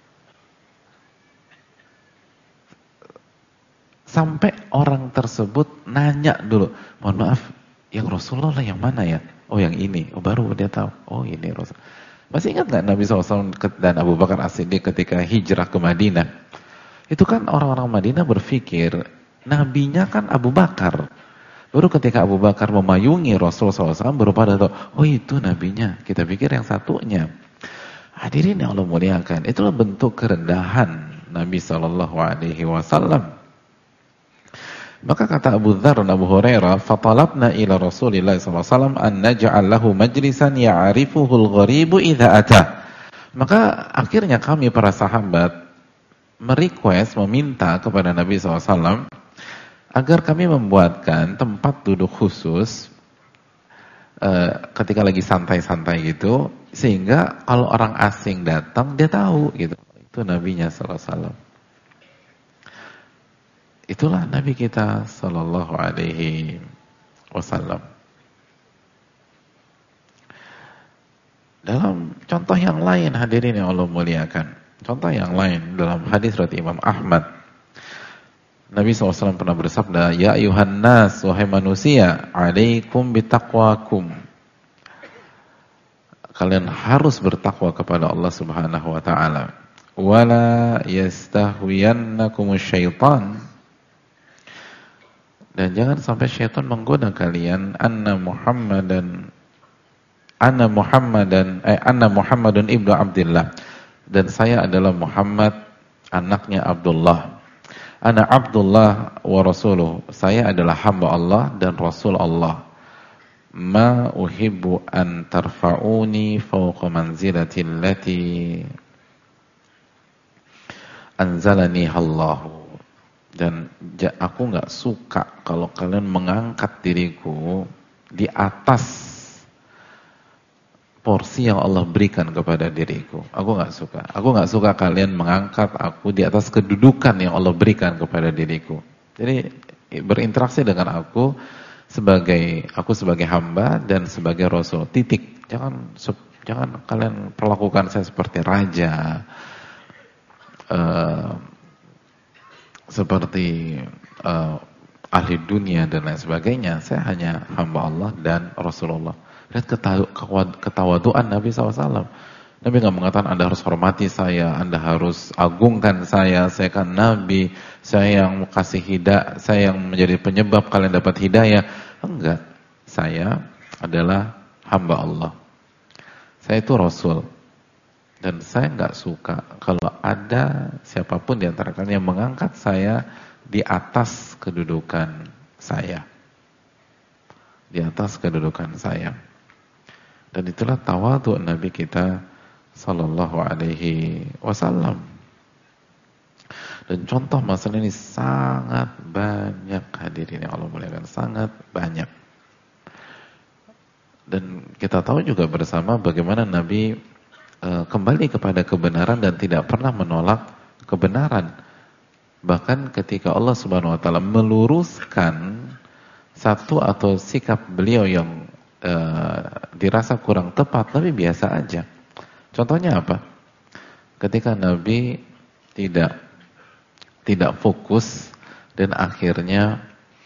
Sampai orang tersebut nanya dulu, mohon maaf, yang Rasulullah yang mana ya? Oh yang ini, oh baru dia tahu, oh ini Rasul. Masih ingat gak Nabi SAW dan Abu Bakar As-Siddiq ketika hijrah ke Madinah? Itu kan orang-orang Madinah berpikir, nabinya kan Abu Bakar. Baru ketika Abu Bakar memayungi Rasulullah SAW, baru pada tahu, oh itu nabinya. Kita pikir yang satunya. Hadirin yang Allah muliakan, itulah bentuk kerendahan Nabi SAW. Maka kata Abu Dzar dan Abu Hurairah, fatalabna ila Rasulillah SAW an naj'al lahu majlisan ya'rifuhul gharibu idza ata. Maka akhirnya kami para sahabat meminta kepada Nabi SAW agar kami membuatkan tempat duduk khusus ketika lagi santai-santai gitu, sehingga kalau orang asing datang dia tahu gitu, itu nabinya sallallahu alaihi wasallam. Itulah nabi kita sallallahu alaihi wasallam. Dalam contoh yang lain hadirin yang Allah muliakan, contoh yang lain dalam hadis riwayat Imam Ahmad, Nabi SAW pernah bersabda, "Ya ayuhan nas, wahai manusia, alaikum bitaqwakum." Kalian harus bertakwa kepada Allah Subhanahu wa taala. Wala yastahwiyannakumus syaitan. Dan jangan sampai syaitan menggoda kalian, anna Muhammadun ibnu Abdullah. Dan saya adalah Muhammad, anaknya Abdullah. Ana Abdullah wa rasuluh. Saya adalah hamba Allah dan Rasul Allah. Ma uhibbu an tarfa'uni fawqa manzilati allati anzalani Allah. Dan aku enggak suka kalau kalian mengangkat diriku di atas porsi yang Allah berikan kepada diriku. Aku enggak suka. Aku enggak suka kalian mengangkat aku di atas kedudukan yang Allah berikan kepada diriku. Jadi berinteraksi dengan aku sebagai hamba dan sebagai rasul. Titik. Jangan kalian perlakukan saya seperti raja. Seperti ahli dunia dan lain sebagainya. Saya hanya hamba Allah dan Rasulullah. Lihat ketawaduan Nabi SAW. Nabi nggak mengatakan Anda harus hormati saya, Anda harus agungkan saya kan Nabi, saya yang kasih hidayah, saya yang menjadi penyebab kalian dapat hidayah. Enggak, saya adalah hamba Allah. Saya itu Rasul. Dan saya nggak suka kalau ada siapapun di antara kalian yang mengangkat saya di atas kedudukan saya. Di atas kedudukan saya. Dan itulah tawadhu Nabi kita sallallahu alaihi wasallam. Dan contoh masalah ini sangat banyak, hadirin yang Allah muliakan, sangat banyak. Dan kita tahu juga bersama bagaimana Nabi kembali kepada kebenaran dan tidak pernah menolak kebenaran. Bahkan ketika Allah Subhanahu wa taala meluruskan satu atau sikap beliau yang dirasa kurang tepat, tapi biasa aja. Contohnya apa? Ketika Nabi tidak fokus dan akhirnya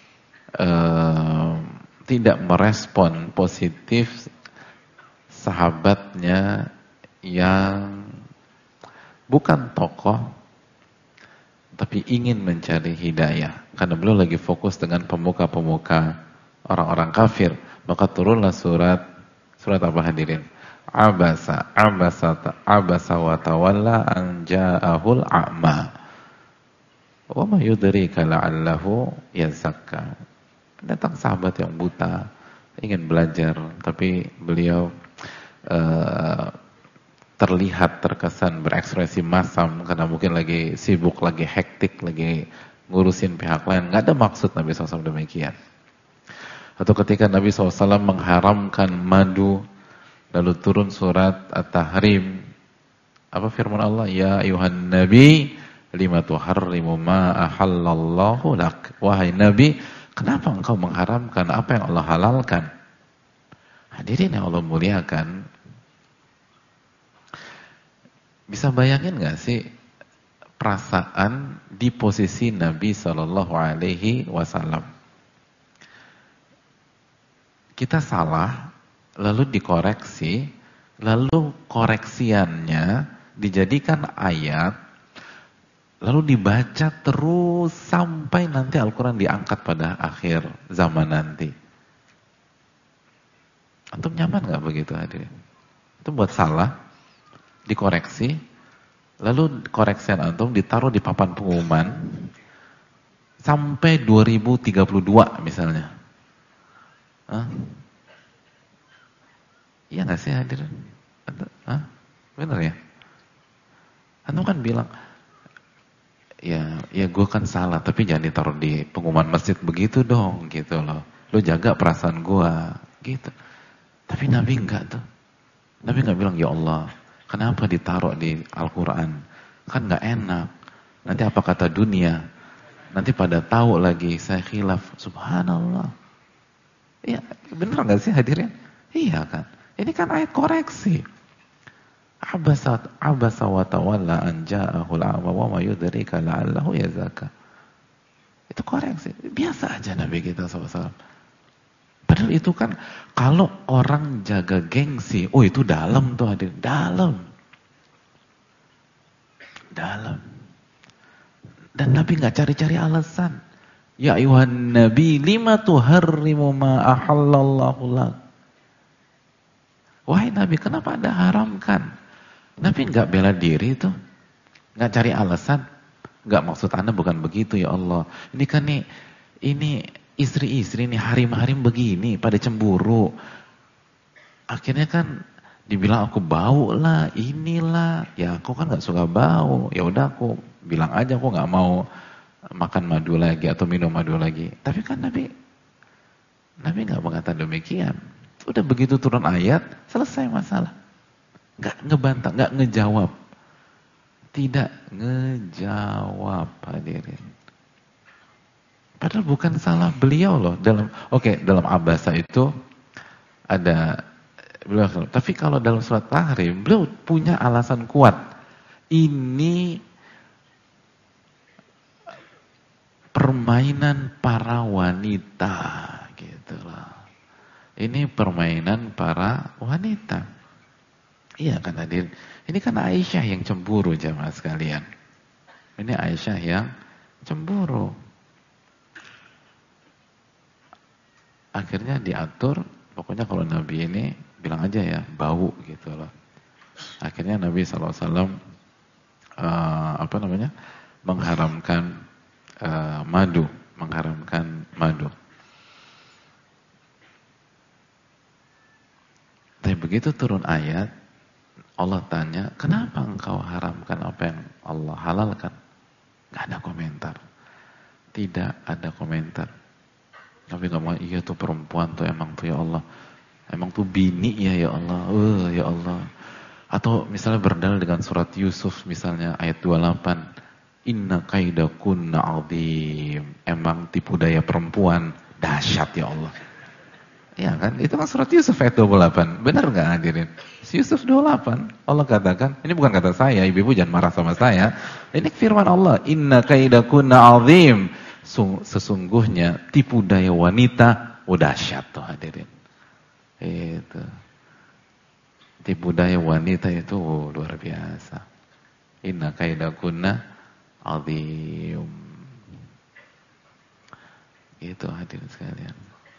tidak merespon positif sahabatnya yang bukan tokoh tapi ingin mencari hidayah, karena beliau lagi fokus dengan pemuka-pemuka orang-orang kafir. Maka turunlah surat apa hadirin? Abasa wa tawalla an ja'ahul a'ma. Wa ma yudrika la'allahu yazakka. Datang sahabat yang buta, ingin belajar, tapi beliau terlihat terkesan berekspresi masam karena mungkin lagi sibuk, lagi hektik, lagi ngurusin pihak lain. Nggak ada maksud Nabi SAW demikian. Atau ketika Nabi SAW mengharamkan madu, lalu turun surat At-Tahrim. Apa firman Allah? Ya ayuhan Nabi, lima tuharrimu ma ahallallahu lak. Wahai Nabi, kenapa engkau mengharamkan apa yang Allah halalkan? Hadirin yang Allah muliakan, bisa bayangin gak sih perasaan di posisi Nabi SAW? Kita salah, lalu dikoreksi, lalu koreksiannya dijadikan ayat, lalu dibaca terus sampai nanti Al-Quran diangkat pada akhir zaman nanti. Antum nyaman gak begitu hadirin? Itu buat salah, dikoreksi, lalu koreksian antum ditaruh di papan pengumuman sampai 2032 misalnya. Iya gak sih hadirin? Bener ya? Antum kan bilang, ya gue kan salah, tapi jangan ditaruh di pengumuman masjid begitu dong, gitu loh. Lo jaga perasaan gue, gitu. Tapi Nabi enggak tuh. Nabi enggak bilang, ya Allah, kenapa ditaruh di Al-Quran? Kan enggak enak. Nanti apa kata dunia? Nanti pada tahu lagi saya khilaf. Subhanallah. Iya, bener enggak sih hadirin? Iya kan? Ini kan ayat koreksi. Abasa wa tawalla an ja'ahul a'ma wa ma yudrika la'allahu yazakka. Itu koreksi. Biasa aja Nabi kita SAW. Padahal itu kan kalau orang jaga gengsi, oh itu dalam tuh hadir, dalam. Dan Nabi nggak cari-cari alasan. Ya ayuhan Nabi, lima tuharrimu ma ahallallahu lak. Wahai Nabi, kenapa Anda haramkan? Nabi nggak bela diri itu, nggak cari alasan. Nggak, maksud Anda bukan begitu ya Allah. Ini kan ini istri-istri nih harim-harim begini pada cemburu. Akhirnya kan dibilang aku bau lah, inilah. Ya aku kan nggak suka bau. Ya udah aku bilang aja aku nggak mau makan madu lagi atau minum madu lagi. Tapi kan Nabi nggak mengatakan demikian. Udah begitu turun ayat, selesai masalah. Nggak ngebantah, nggak ngejawab. Tidak ngejawab, hadirin. Padahal bukan salah beliau loh. Dalam abasa itu ada beliau. Tapi kalau dalam surat tahrim, beliau punya alasan kuat. Ini permainan para wanita, gitu loh. Ini permainan para wanita. Iya kan hadirin. Ini kan Aisyah yang cemburu jamaah sekalian. Ini Aisyah yang cemburu. Akhirnya diatur, pokoknya kalau Nabi ini bilang aja ya, bau gitu loh. Akhirnya Nabi SAW mengharamkan madu. Tapi begitu turun ayat, Allah tanya, kenapa engkau haramkan apa yang Allah halalkan? Gak ada komentar. Tidak ada komentar. Tapi gak mau, iya tuh perempuan tuh emang tuh ya Allah. Emang tuh bini ya Allah. Ya Allah. Atau misalnya berdalil dengan surat Yusuf misalnya ayat 28. Inna kaidakunna azim. Emang tipu daya perempuan dahsyat ya Allah. Ya kan? Itu kan surat Yusuf ayat 28. Benar nggak hadirin? Yusuf 28. Allah katakan, ini bukan kata saya, ibu-ibu jangan marah sama saya. Ini firman Allah, inna kaidakunna azim. Sesungguhnya tipu daya wanita dahsyat tuh hadirin. Itu. Tipu daya wanita itu luar biasa. Inna kaidakunna azim. Itu hadirin sekalian.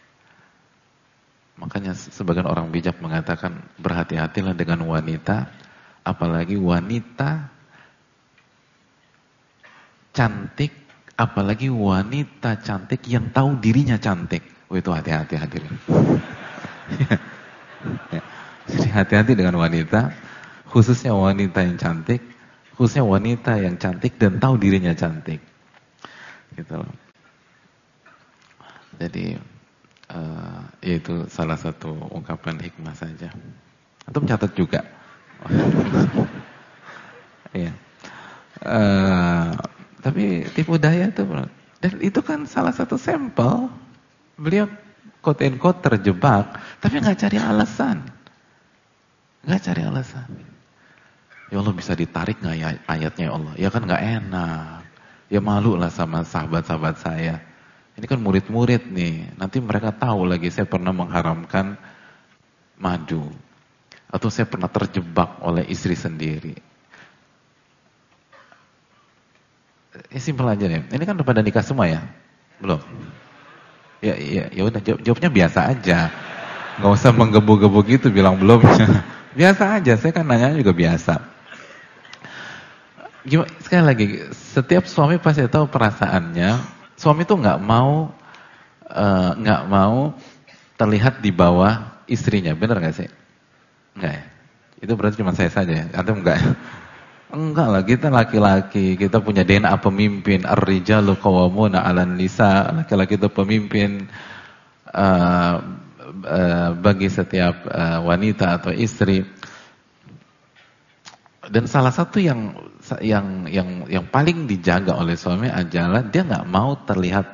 Makanya sebagian orang bijak mengatakan berhati-hatilah dengan wanita, apalagi wanita cantik, apalagi wanita cantik yang tahu dirinya cantik. Oh itu hati-hati hadirin. Jadi hati-hati dengan wanita, khususnya wanita yang cantik, khususnya wanita yang cantik dan tahu dirinya cantik. Gitu loh. Jadi yaitu salah satu ungkapan hikmah saja. Antum catat juga. Iya. Tapi tipu daya itu, dan itu kan salah satu sampel. Beliau quote and quote terjebak, tapi nggak cari alasan. Ya Allah, bisa ditarik nggak ya ayatnya ya Allah? Ya kan nggak enak. Ya malu lah sama sahabat-sahabat saya. Ini kan murid-murid nih, nanti mereka tahu lagi saya pernah mengharamkan madu. Atau saya pernah terjebak oleh istri sendiri. Ini simpel aja nih, ini kan udah pada nikah semua ya? Belum? Ya udah, jawabnya biasa aja. Nggak usah menggebu-gebu gitu bilang belum. Biasa aja, saya kan nanya juga biasa. Gimana, sekali lagi, setiap suami pasti tahu perasaannya. Suami itu nggak mau terlihat di bawah istrinya, benar nggak sih? Enggak ya? Itu berarti cuma saya saja ya? Antum enggak? Enggak lah, kita laki-laki, kita punya DNA pemimpin. Ar-rijalu qawwamuna 'alan nisa. Laki-laki itu pemimpin bagi setiap wanita atau istri. Dan salah satu yang paling dijaga oleh suami adalah dia nggak mau terlihat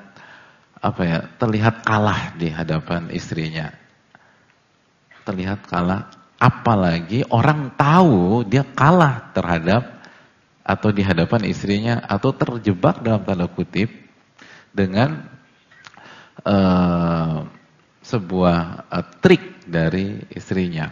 kalah di hadapan istrinya. Terlihat kalah, apalagi orang tahu dia kalah terhadap atau di hadapan istrinya atau terjebak dalam tanda kutip dengan sebuah trik dari istrinya.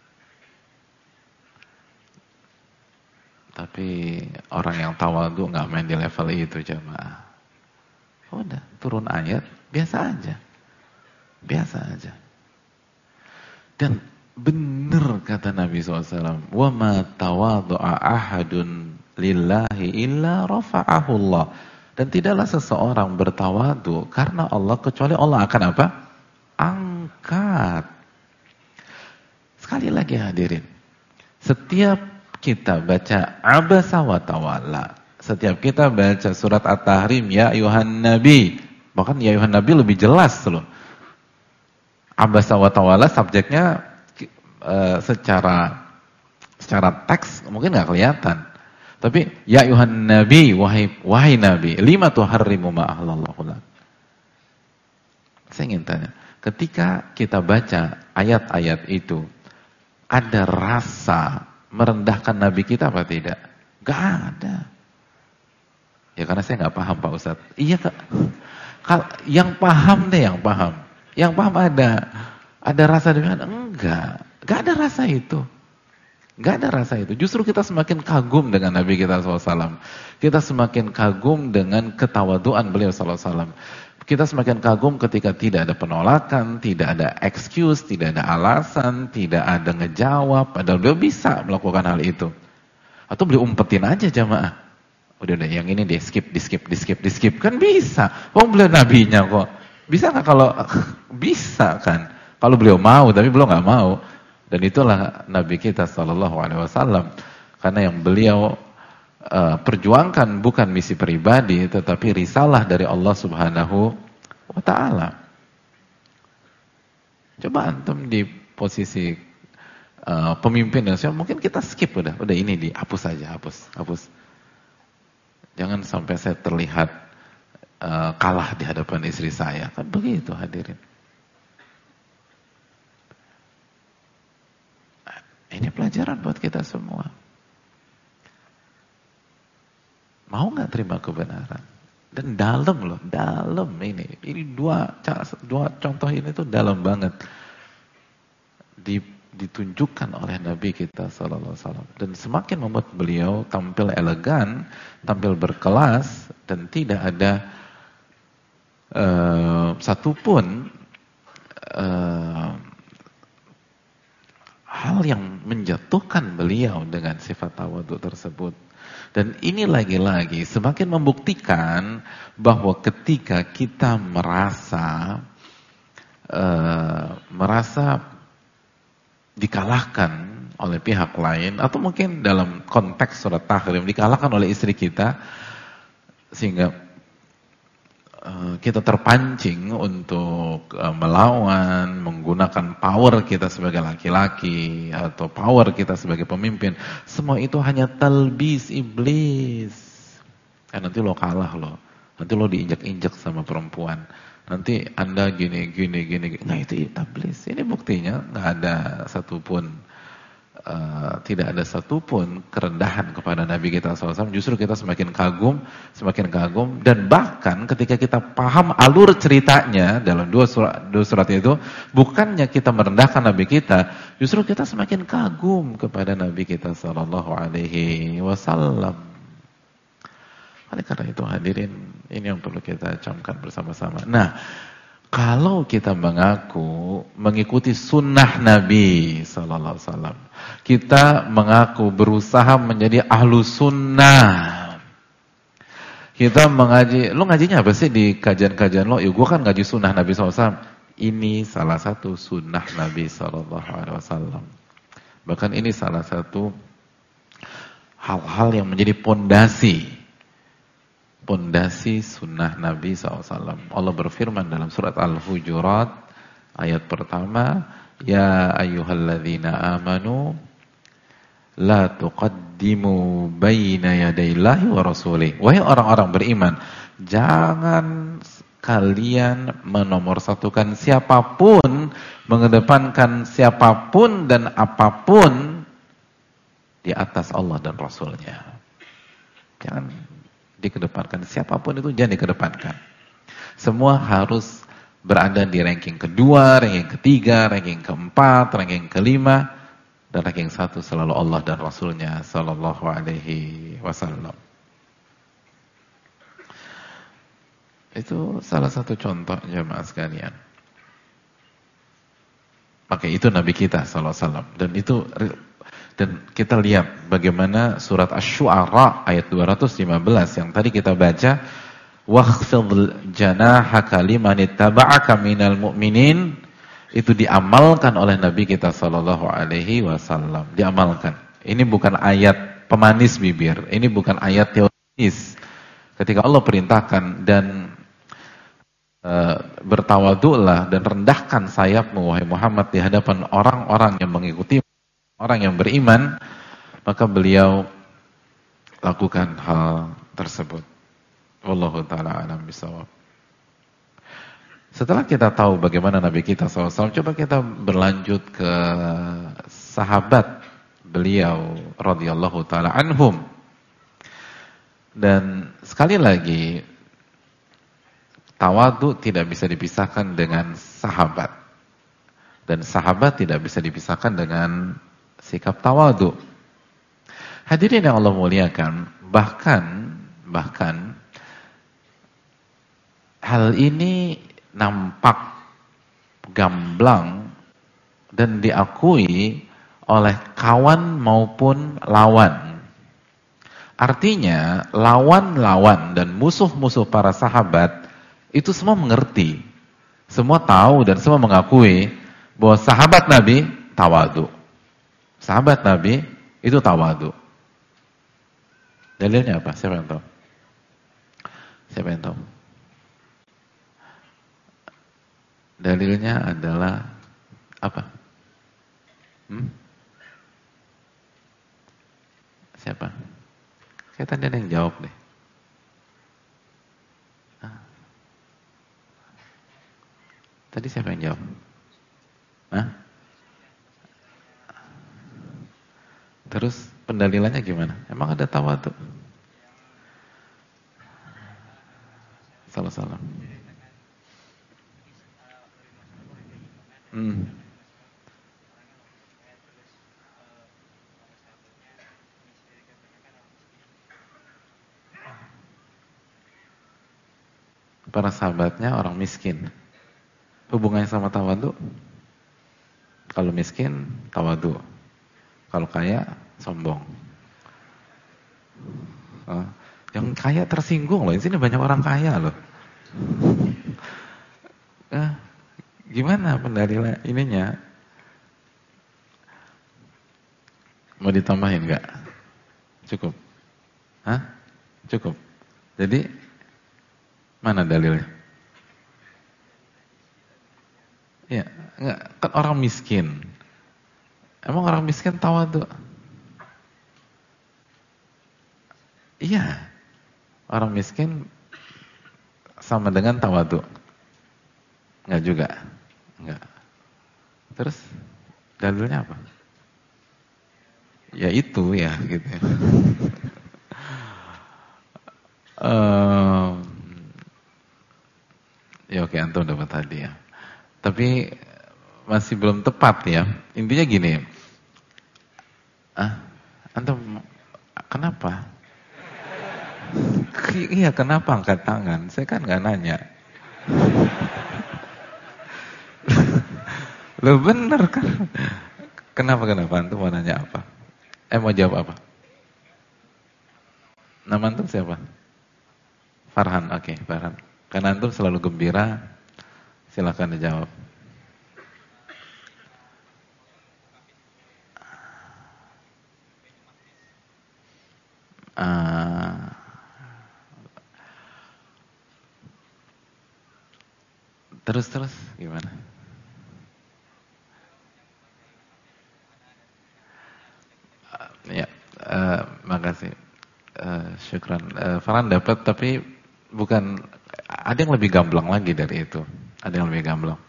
Tapi orang yang tawadhu nggak main di level itu jemaah. Udah turun ayat biasa aja, biasa aja. Dan benar kata Nabi SAW, wa ma tawadhu'a ahadun lillahi illa rafa'ahu Allah. Dan tidaklah seseorang bertawadhu karena Allah kecuali Allah akan apa? Angkat. Sekali lagi hadirin, setiap kita baca abasa wa tawalla, setiap kita baca surat At-Tahrim, ya ayuhan nabi, bahkan ya ayuhan nabi lebih jelas loh. Abasa wa tawalla subjeknya secara teks mungkin nggak kelihatan. Tapi ya ayuhan nabi, wahai nabi, lima tuharrimu ma ahlallahu lak. Saya ingin tanya, ketika kita baca ayat-ayat itu, ada rasa merendahkan Nabi kita apa tidak? Gak ada. Ya karena saya gak paham Pak Ustadz. Iya Kak. Yang paham deh, yang paham. Yang paham ada rasa demikian? Enggak. Gak ada rasa itu. Gak ada rasa itu. Justru kita semakin kagum dengan Nabi kita SAW. Kita semakin kagum dengan ketawaduan beliau SAW. Kita semakin kagum ketika tidak ada penolakan, tidak ada excuse, tidak ada alasan, tidak ada ngejawab. Padahal beliau bisa melakukan hal itu. Atau beliau umpetin aja jamaah. Udah yang ini di skip. Kan bisa. Oh beliau nabinya kok. Bisa nggak kalau bisa kan? Kalau beliau mau, tapi beliau nggak mau. Dan itulah Nabi kita SAW. Karena yang beliau perjuangkan bukan misi pribadi, tetapi risalah dari Allah Subhanahu wa Ta'ala. Coba antum di posisi pemimpin Indonesia, mungkin kita skip udah ini dihapus saja, hapus. Jangan sampai saya terlihat kalah di hadapan istri saya, kan begitu hadirin. Ini pelajaran buat kita semua. Mau nggak terima kebenaran? Dan dalam loh, dalam ini. Ini dua contoh ini tuh dalam banget. Ditunjukkan oleh Nabi kita sallallahu alaihi wasallam. Dan semakin membuat beliau tampil elegan, tampil berkelas, dan tidak ada satupun hal yang menjatuhkan beliau dengan sifat tawadhu tersebut. Dan ini lagi-lagi semakin membuktikan bahwa ketika kita merasa dikalahkan oleh pihak lain, atau mungkin dalam konteks surat Tahrim dikalahkan oleh istri kita, sehingga kita terpancing untuk melawan, menggunakan power kita sebagai laki-laki atau power kita sebagai pemimpin, semua itu hanya talbis iblis. Nanti lo kalah lo, nanti lo diinjak-injak sama perempuan, nanti anda gini. Nah itu iblis. Ini buktinya nggak ada satupun tidak ada satupun kerendahan kepada Nabi kita SAW. Justru kita semakin kagum, dan bahkan ketika kita paham alur ceritanya dalam dua surat itu, bukannya kita merendahkan Nabi kita, justru kita semakin kagum kepada Nabi kita Sallallahu Alaihi Wasallam. Oleh karena itu hadirin, ini yang perlu kita camkan bersama-sama. Nah, kalau kita mengaku mengikuti sunnah Nabi Sallallahu Alaihi Wasallam, kita mengaku berusaha menjadi ahlu sunnah, kita mengaji, lo ngajinya apa sih di kajian-kajian lo? Ya gue kan ngaji sunnah Nabi SAW. Ini salah satu sunnah Nabi SAW. Bahkan ini salah satu hal-hal yang menjadi pondasi sunnah Nabi SAW. Allah berfirman dalam surat Al-Hujurat ayat pertama, ya ayyuhalladzina amanu la tuqaddimu baina yadayillahi wa rasulih. Wahai orang-orang beriman, jangan kalian menomorsatukan siapapun, mengedepankan siapapun dan apapun di atas Allah dan Rasulnya. Jangan dikedepankan siapapun itu, jangan dikedepankan. Semua harus berada di ranking kedua, ranking ketiga, ranking keempat, ranking kelima, dan ranking satu selalu Allah dan Rasulnya Sallallahu Alaihi Wasallam. Itu salah satu contoh jemaah sekalian. Maka itu Nabi kita Sallallahu Alaihi Wasallam. Dan kita lihat bagaimana surat Asy-Syu'ara ayat 215 yang tadi kita baca, wakhfidh janahaka liman ittaba'aka minal mu'minin, itu diamalkan oleh Nabi kita sallallahu alaihi wasallam, diamalkan. Ini bukan ayat pemanis bibir, ini bukan ayat teoritis. Ketika Allah perintahkan dan bertawadhu'lah dan rendahkan sayapmu wahai Muhammad di hadapan orang-orang yang mengikuti, orang yang beriman, maka beliau lakukan hal tersebut. Wallahu ta'ala alam bisawab. Setelah kita tahu bagaimana Nabi kita SAW, coba kita berlanjut ke sahabat beliau radhiyallahu ta'ala anhum. Dan sekali lagi, tawadhu tidak bisa dipisahkan dengan sahabat. Dan sahabat tidak bisa dipisahkan dengan sikap tawadhu. Hadirin yang Allah muliakan, bahkan hal ini nampak gamblang dan diakui oleh kawan maupun lawan. Artinya lawan-lawan dan musuh-musuh para sahabat itu semua mengerti, semua tahu dan semua mengakui bahwa sahabat Nabi tawadhu. Sahabat Nabi itu tawadhu. Dalilnya apa? Siapa yang tahu? Siapa yang tahu? Dalilnya adalah apa? Siapa? Saya tadi ada yang jawab deh. Tadi siapa yang jawab? Terus pendalilannya gimana? Emang ada tawadhu? Salah. Para sahabatnya orang miskin. Hubungannya sama tawadhu? Kalau miskin, tawadhu. Kalau kaya, sombong. Yang kaya tersinggung loh. Di sini banyak orang kaya loh. Gimana pendalilan ininya? Mau ditambahin enggak? Cukup? Cukup. Jadi mana dalilnya? Ya, enggak, kan orang miskin. Emang orang miskin tawadhu? Iya. Orang miskin sama dengan tawadhu? Enggak juga. Enggak. Terus dalilnya apa? Ya itu ya gitu. Ya oke, antum dapat tadi ya. Tapi masih belum tepat ya. Intinya gini. Antum kenapa? Iya, kenapa angkat tangan? Saya kan nggak nanya. Loh bener kan? Kenapa antum mau nanya apa? Mau jawab apa? Nama antum siapa? Farhan, oke, Farhan. Karena antum selalu gembira, silakan dijawab. Terus gimana? Makasih. Syukran. Farhan dapat, tapi bukan, ada yang lebih gamblang lagi dari itu. Ada yang lebih gamblang.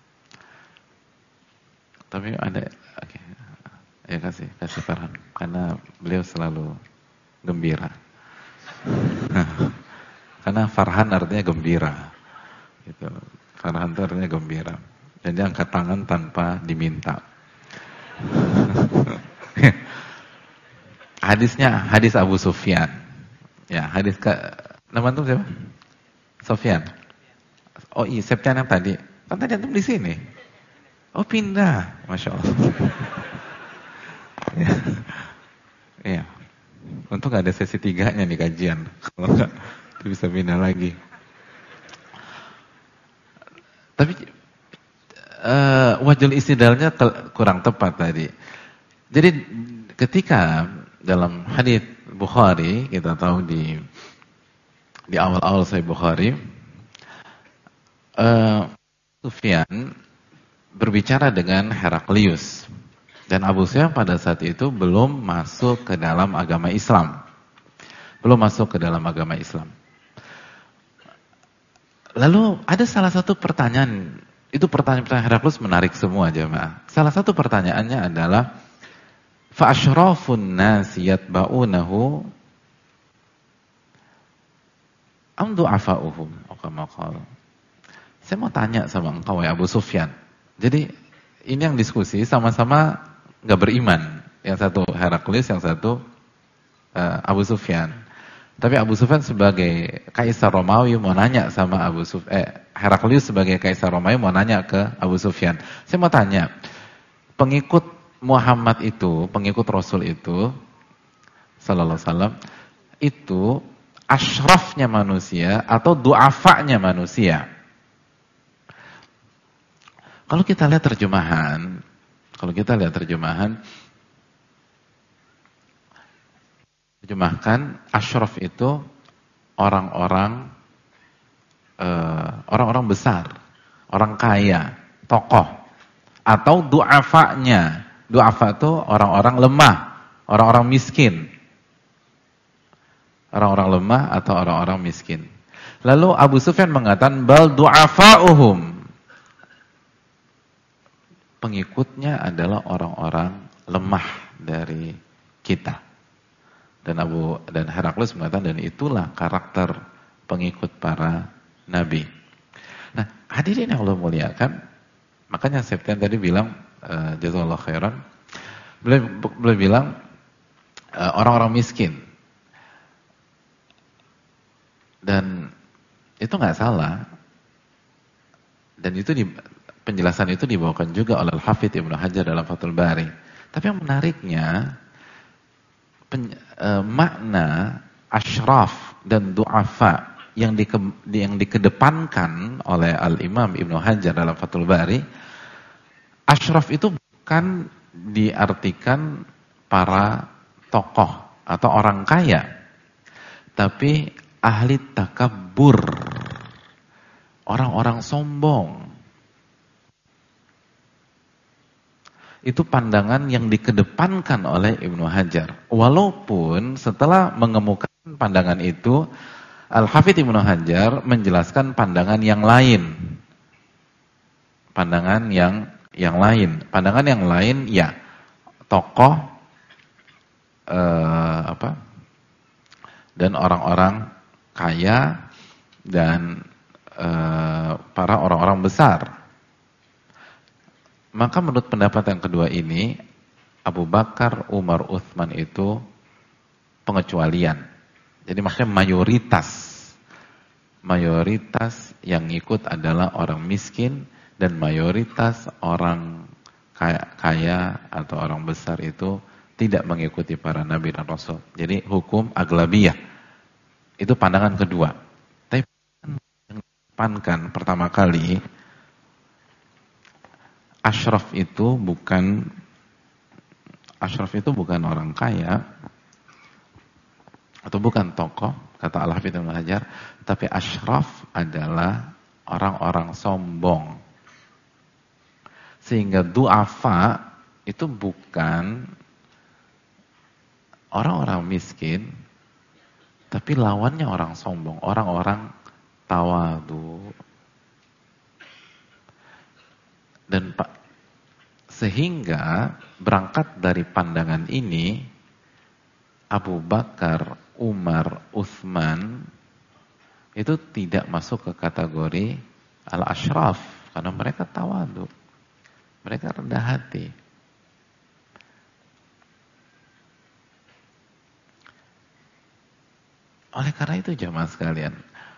Tapi ada, oke. Ya kasih Farhan. Karena beliau selalu gembira. Karena Farhan artinya gembira. Gitu. Farhan itu artinya gembira. Dan dia angkat tangan tanpa diminta. Hadis Abu Sufyan. Ya, nama antum siapa? Sofyan. Oh iya, Septian yang tadi. Kan tadi antum di sini. Oh pindah, Masya Allah. Ya. Iya. Untung gak ada sesi 3-nya nih kajian. Kalau enggak, itu bisa pindah lagi. Tapi wajul istidlalnya kurang tepat tadi. Jadi ketika dalam hadits Bukhari, kita tahu di awal-awal Sahih Bukhari, Sufyan berbicara dengan Heraklius. Dan Abu Sufyan pada saat itu belum masuk ke dalam agama Islam. Belum masuk ke dalam agama Islam. Lalu ada salah satu pertanyaan, itu pertanyaan Heraklius menarik semua jemaah. Salah satu pertanyaannya adalah, fa asyrafun nasi yatba'unahu am du'afa'uhum? Saya mau tanya sama engkau ya Abu Sufyan. Jadi ini yang diskusi sama-sama gak beriman. Yang satu Heraklius, yang satu Abu Sufyan. Tapi Abu Sufyan sebagai Kaisar Romawi mau nanya sama Heraklius sebagai Kaisar Romawi mau nanya ke Abu Sufyan. Saya mau tanya, pengikut Muhammad itu, pengikut Rasul itu, sallallahu alaihi wasallam, itu asyrafnya manusia atau du'afanya manusia? Kalau kita lihat terjemahan, terjemahkan asyraf itu orang-orang besar, orang kaya, tokoh, atau du'afanya. Du'afa itu orang-orang lemah, orang-orang miskin. Orang-orang lemah atau orang-orang miskin. Lalu Abu Sufyan mengatakan bal du'afa'uhum. Pengikutnya adalah orang-orang lemah dari kita. Dan Heraklius mengatakan, dan itulah karakter pengikut para nabi. Nah, hadirin yang Allah muliakan, makanya Septian tadi bilang, jazakallahu khairan, beliau bilang orang-orang miskin. Dan itu nggak salah. Dan itu penjelasan itu dibawakan juga oleh Al-Hafidz Ibnu Hajar dalam Fathul Bari. Tapi yang menariknya, makna asyraf dan du'afa yang dikedepankan oleh Al-Imam Ibnu Hajar dalam Fathul Bari, asyraf itu bukan diartikan para tokoh atau orang kaya, tapi ahli takabbur, orang-orang sombong. Itu pandangan yang dikedepankan oleh Ibnu Hajar. Walaupun setelah mengemukakan pandangan itu, Al-Hafidz Ibnu Hajar menjelaskan pandangan yang lain. Pandangan yang lain ya tokoh dan orang-orang kaya dan para orang-orang besar. Maka menurut pendapat yang kedua ini, Abu Bakar, Umar, Utsman itu pengecualian. Jadi maksudnya mayoritas yang ikut adalah orang miskin, dan mayoritas orang kaya atau orang besar itu tidak mengikuti para nabi dan rasul. Jadi hukum aglabiyah. Itu pandangan kedua. Tapi yang didepankan pertama kali, asyraf itu bukan orang kaya atau bukan tokoh, kata Al-Hafidz Ibnu Hajar, tapi asyraf adalah orang-orang sombong. Sehingga du'afa itu bukan orang-orang miskin, tapi lawannya orang sombong, orang-orang tawadu. Dan sehingga berangkat dari pandangan ini, Abu Bakar, Umar, Utsman itu tidak masuk ke kategori al-ashraf, karena mereka tawadu, mereka rendah hati. Oleh karena itu jamaah sekalian,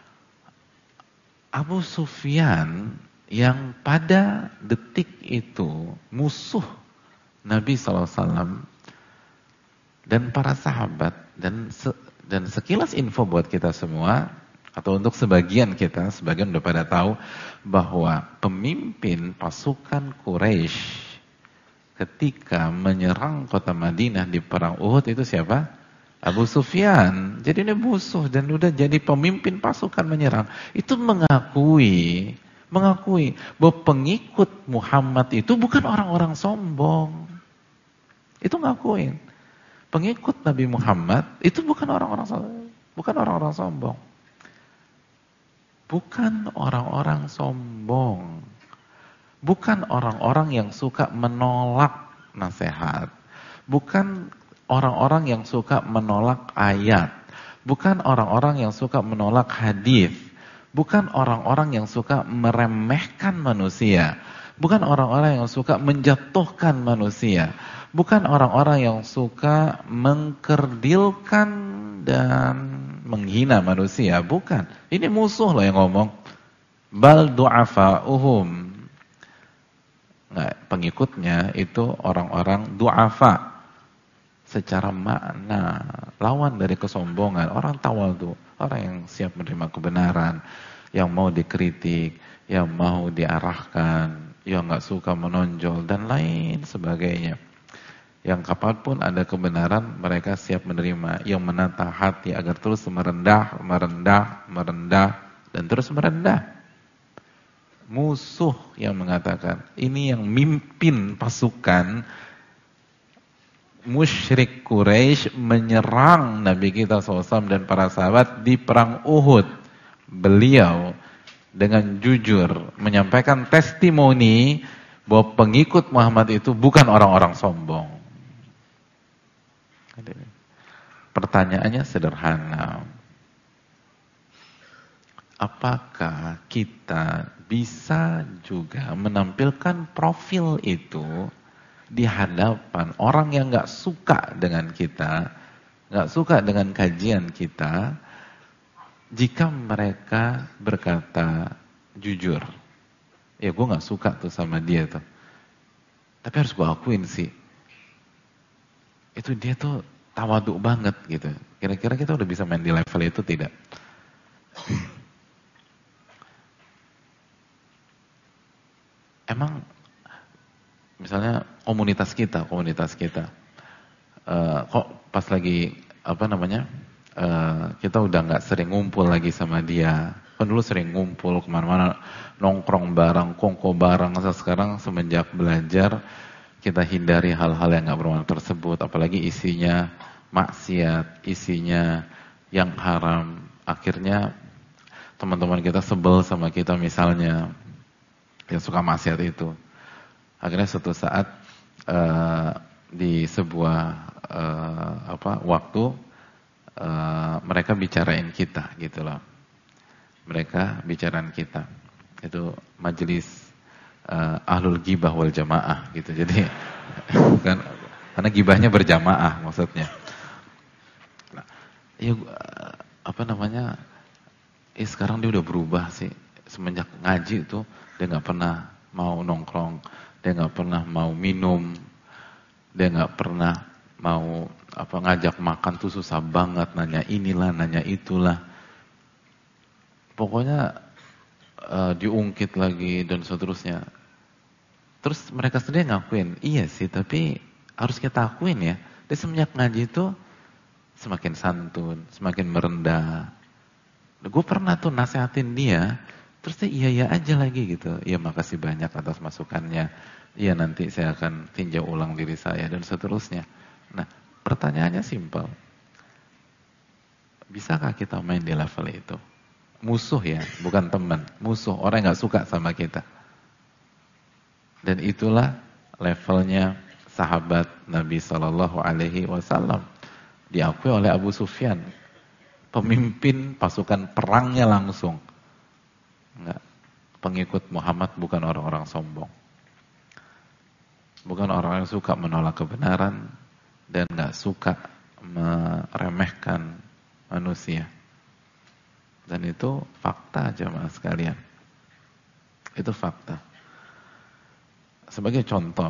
Abu Sufyan yang pada detik itu musuh Nabi SAW dan para sahabat, dan sekilas info buat kita semua, atau untuk sebagian kita, sebagian udah pada tahu bahwa pemimpin pasukan Quraisy ketika menyerang kota Madinah di perang Uhud itu siapa? Abu Sufyan. Jadi ini musuh dan udah jadi pemimpin pasukan menyerang. Itu mengakui bahwa pengikut Muhammad itu bukan orang-orang sombong. Itu ngakuin. Pengikut Nabi Muhammad itu bukan orang-orang sombong. Bukan orang-orang sombong. Bukan orang-orang sombong. Bukan orang-orang yang suka menolak nasihat. Bukan orang-orang yang suka menolak ayat. Bukan orang-orang yang suka menolak hadis. Bukan orang-orang yang suka meremehkan manusia. Bukan orang-orang yang suka menjatuhkan manusia. Bukan orang-orang yang suka mengkerdilkan dan menghina manusia. Bukan. Ini musuh loh yang ngomong. Bal du'afa'uhum. Nggak, pengikutnya itu orang-orang du'afa. Secara makna, lawan dari kesombongan, orang tawadu, orang yang siap menerima kebenaran, yang mau dikritik, yang mau diarahkan, yang nggak suka menonjol, dan lain sebagainya. Yang kapanpun ada kebenaran, mereka siap menerima, yang menata hati agar terus merendah, dan terus merendah. Musuh yang mengatakan, ini yang mimpin pasukan, musyrik Quraisy menyerang Nabi kita SAW dan para sahabat di perang Uhud. Beliau dengan jujur menyampaikan testimoni bahwa pengikut Muhammad itu bukan orang-orang sombong. Pertanyaannya sederhana. Apakah kita bisa juga menampilkan profil itu di hadapan orang yang gak suka dengan kita, gak suka dengan kajian kita, jika mereka berkata jujur, ya gue gak suka tuh sama dia tuh, tapi harus gue akuin sih, itu dia tuh tawaduk banget gitu. Kira-kira kita udah bisa main di level itu tidak? Emang misalnya komunitas kita, kok pas lagi kita udah nggak sering ngumpul lagi sama dia. Kan dulu sering ngumpul kemana-mana, nongkrong bareng, kongko bareng. Sekarang semenjak belajar kita hindari hal-hal yang nggak bermanfaat tersebut, apalagi isinya maksiat, isinya yang haram. Akhirnya teman-teman kita sebel sama kita misalnya, yang suka maksiat itu. Akhirnya suatu saat di sebuah waktu mereka bicarain kita gitu loh. Mereka bicarain kita. Itu majelis ahlul ghibah wal jamaah gitu. Jadi kan karena gibahnya berjamaah maksudnya. Nah, sekarang dia udah berubah sih. Semenjak ngaji itu dia nggak pernah mau nongkrong. Dia nggak pernah mau minum, dia nggak pernah mau ngajak makan tuh susah banget, nanya inilah, nanya itulah. Pokoknya diungkit lagi dan seterusnya. Terus mereka sendiri ngakuin, iya sih, tapi harus kita akuin ya. Dia semenjak ngaji itu semakin santun, semakin merendah. Gue pernah tuh nasehatin dia. Terus dia iya aja lagi gitu. Iya makasih banyak atas masukannya. Iya nanti saya akan tinjau ulang diri saya dan seterusnya. Nah pertanyaannya simpel. Bisakah kita main di level itu? Musuh ya, bukan teman. Musuh, orang yang gak suka sama kita. Dan itulah levelnya sahabat Nabi SAW. Diakui oleh Abu Sufyan. Pemimpin pasukan perangnya langsung. Enggak. pengikut Muhammad bukan orang-orang sombong. Bukan orang yang suka menolak kebenaran dan gak suka meremehkan manusia. Dan itu fakta jemaah sekalian. Itu fakta. Sebagai contoh,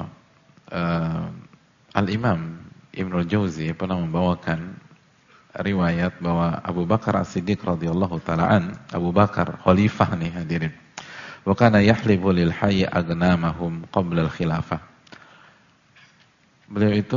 Al-Imam Ibnul Jauzi pernah membawakan riwayat bahwa Abu Bakar As-Siddiq radhiyallahu ta'ala Abu Bakar khalifah nih hadirin. Wa kana yahlibu lil hayy agnamahum qabla al-khilafah. Beliau itu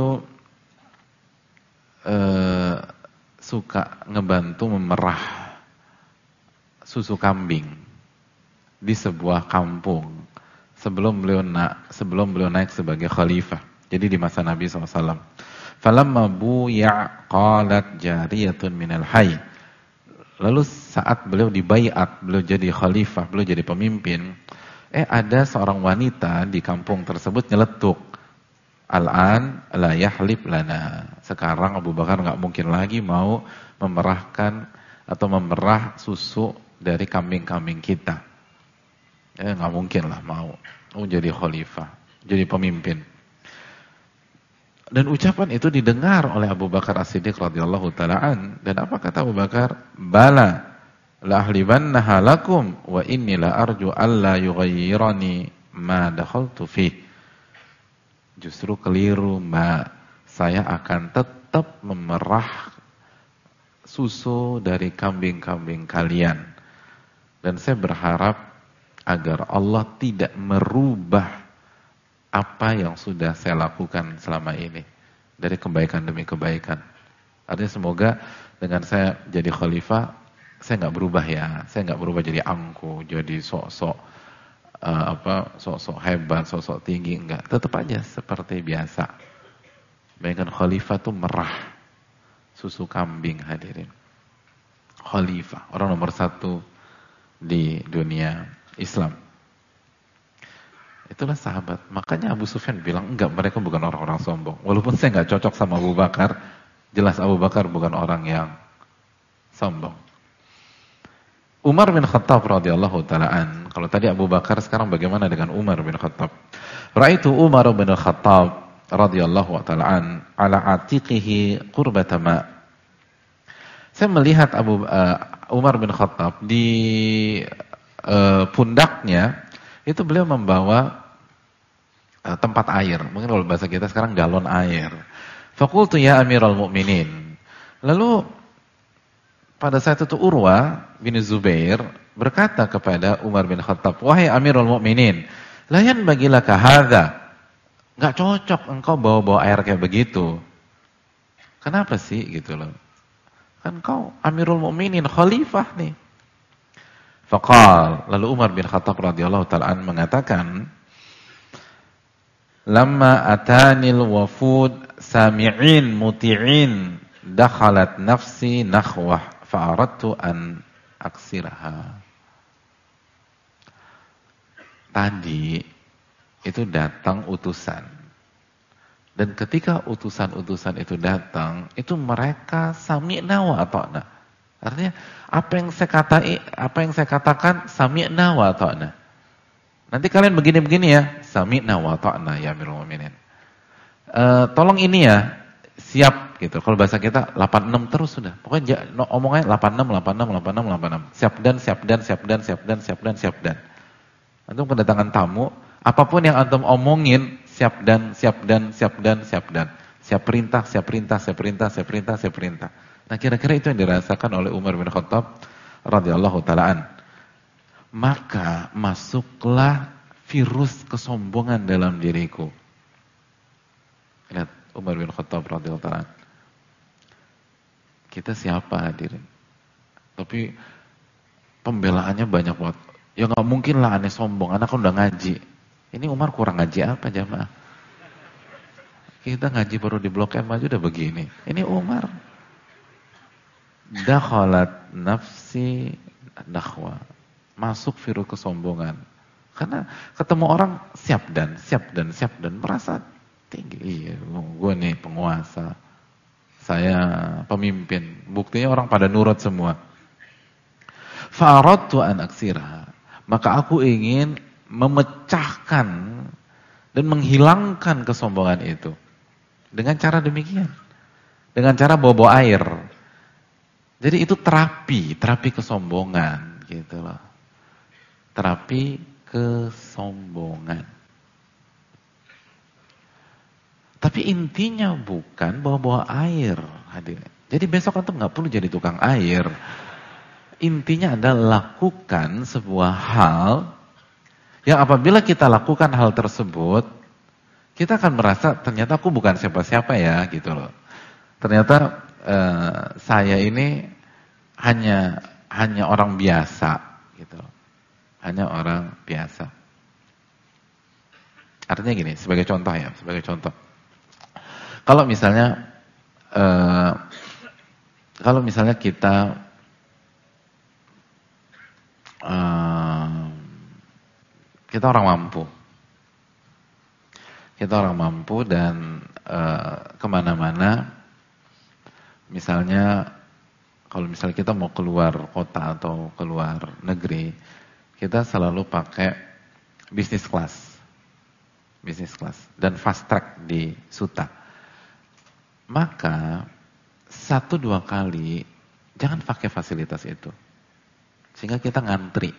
suka ngebantu memerah susu kambing di sebuah kampung sebelum beliau naik sebagai khalifah. Jadi di masa Nabi SAW. Falamma buya qalat jariyatun minal hayy. Lalu saat beliau dibaiat, beliau jadi khalifah, beliau jadi pemimpin, ada seorang wanita di kampung tersebut nyeletuk, Al-an la yahlib lana. Sekarang Abu Bakar enggak mungkin lagi mau memerahkan atau memerah susu dari kambing-kambing kita. Enggak mungkin lah mau jadi khalifah, jadi pemimpin. Dan ucapan itu didengar oleh Abu Bakar As-Siddiq radhiyallahu ta'ala dan apa kata Abu Bakar? Bala la ahlibannaha lakum wa inni la arju alla yughayyirani ma dakhaltu fi. Justru keliru, Mbak. Saya akan tetap memerah susu dari kambing-kambing kalian. Dan saya berharap agar Allah tidak merubah apa yang sudah saya lakukan selama ini dari kebaikan demi kebaikan. Artinya semoga dengan saya jadi khalifah, saya nggak berubah ya, saya nggak berubah jadi angku, jadi sok-sok hebat, sok-sok tinggi, enggak. Tetap aja seperti biasa. Bayangkan khalifah tuh merah susu kambing hadirin. Khalifah, orang nomor 1 di dunia Islam. Itulah sahabat. Makanya Abu Sufyan bilang, enggak, mereka bukan orang-orang sombong. Walaupun saya enggak cocok sama Abu Bakar, jelas Abu Bakar bukan orang yang sombong. Umar bin Khattab radhiyallahu ta'ala kalau tadi Abu Bakar, sekarang bagaimana dengan Umar bin Khattab? Ra'aitu Umar bin Khattab radhiyallahu ta'ala ala atiqihi qurbata ma. Saya melihat Umar bin Khattab di pundaknya itu beliau membawa tempat air. Mungkin kalau bahasa kita sekarang galon air. Faqultu ya Amirul Mukminin. Lalu pada saat itu Urwa bin Zubair berkata kepada Umar bin Khattab, "Wahai Amirul Mukminin, la yanbaghi laka hadza." Enggak cocok engkau bawa-bawa air kayak begitu. Kenapa sih gitu loh? Kan kau Amirul Mukminin, khalifah nih. Faqal, lalu Umar bin Khattab radhiyallahu ta'ala mengatakan, "Lamma atanil wafud sami'in muti'in dakhalat nafsi nakhwah fa'aradtu an aksiraha." Tadi itu datang utusan. Dan ketika utusan-utusan itu datang, itu mereka sami'na wa ata'na. Artinya apa yang saya katakan sami'na wa ta'na. Nanti kalian begini-begini ya, sami'na wa ta'na ya Amirul Mukminin. Tolong ini ya, siap gitu. Kalau bahasa kita 86 terus sudah. Pokoknya omongnya 86. Siap dan. Antum kedatangan tamu, apapun yang antum omongin siap dan. Siap perintah. Nah kira-kira itu yang dirasakan oleh Umar bin Khattab radhiyallahu ta'ala. Maka masuklah virus kesombongan dalam diriku. Lihat Umar bin Khattab radhiyallahu ta'ala. Kita siapa hadirin? Tapi pembelaannya banyak banget. Ya gak mungkin lah aneh sombong, anak kan udah ngaji. Ini Umar kurang ngaji apa jamaah? Kita ngaji baru di Blok M aja udah begini. Ini Umar. Dakhalat nafsi nakhwa. Masuk virus kesombongan. Karena ketemu orang siap dan merasa tinggi. Iya, gue nih penguasa. Saya pemimpin. Buktinya orang pada nurut semua. Fa'aradtu an aksirha. Maka aku ingin memecahkan dan menghilangkan kesombongan itu. Dengan cara demikian. Dengan cara bawa air. Jadi itu terapi kesombongan gitu loh. Terapi kesombongan. Tapi intinya bukan bawa air, hadirin. Jadi besok antum nggak perlu jadi tukang air. Intinya adalah lakukan sebuah hal yang apabila kita lakukan hal tersebut, kita akan merasa ternyata aku bukan siapa-siapa ya gitu loh. Ternyata saya ini hanya orang biasa gitu loh. Hanya orang biasa. Artinya gini, sebagai contoh. Kalau misalnya kita orang mampu. Kita orang mampu dan kemana-mana, misalnya kalau misalnya kita mau keluar kota atau keluar negeri, kita selalu pakai business class dan fast track di Suta. Maka 1-2 kali jangan pakai fasilitas itu, sehingga kita ngantri.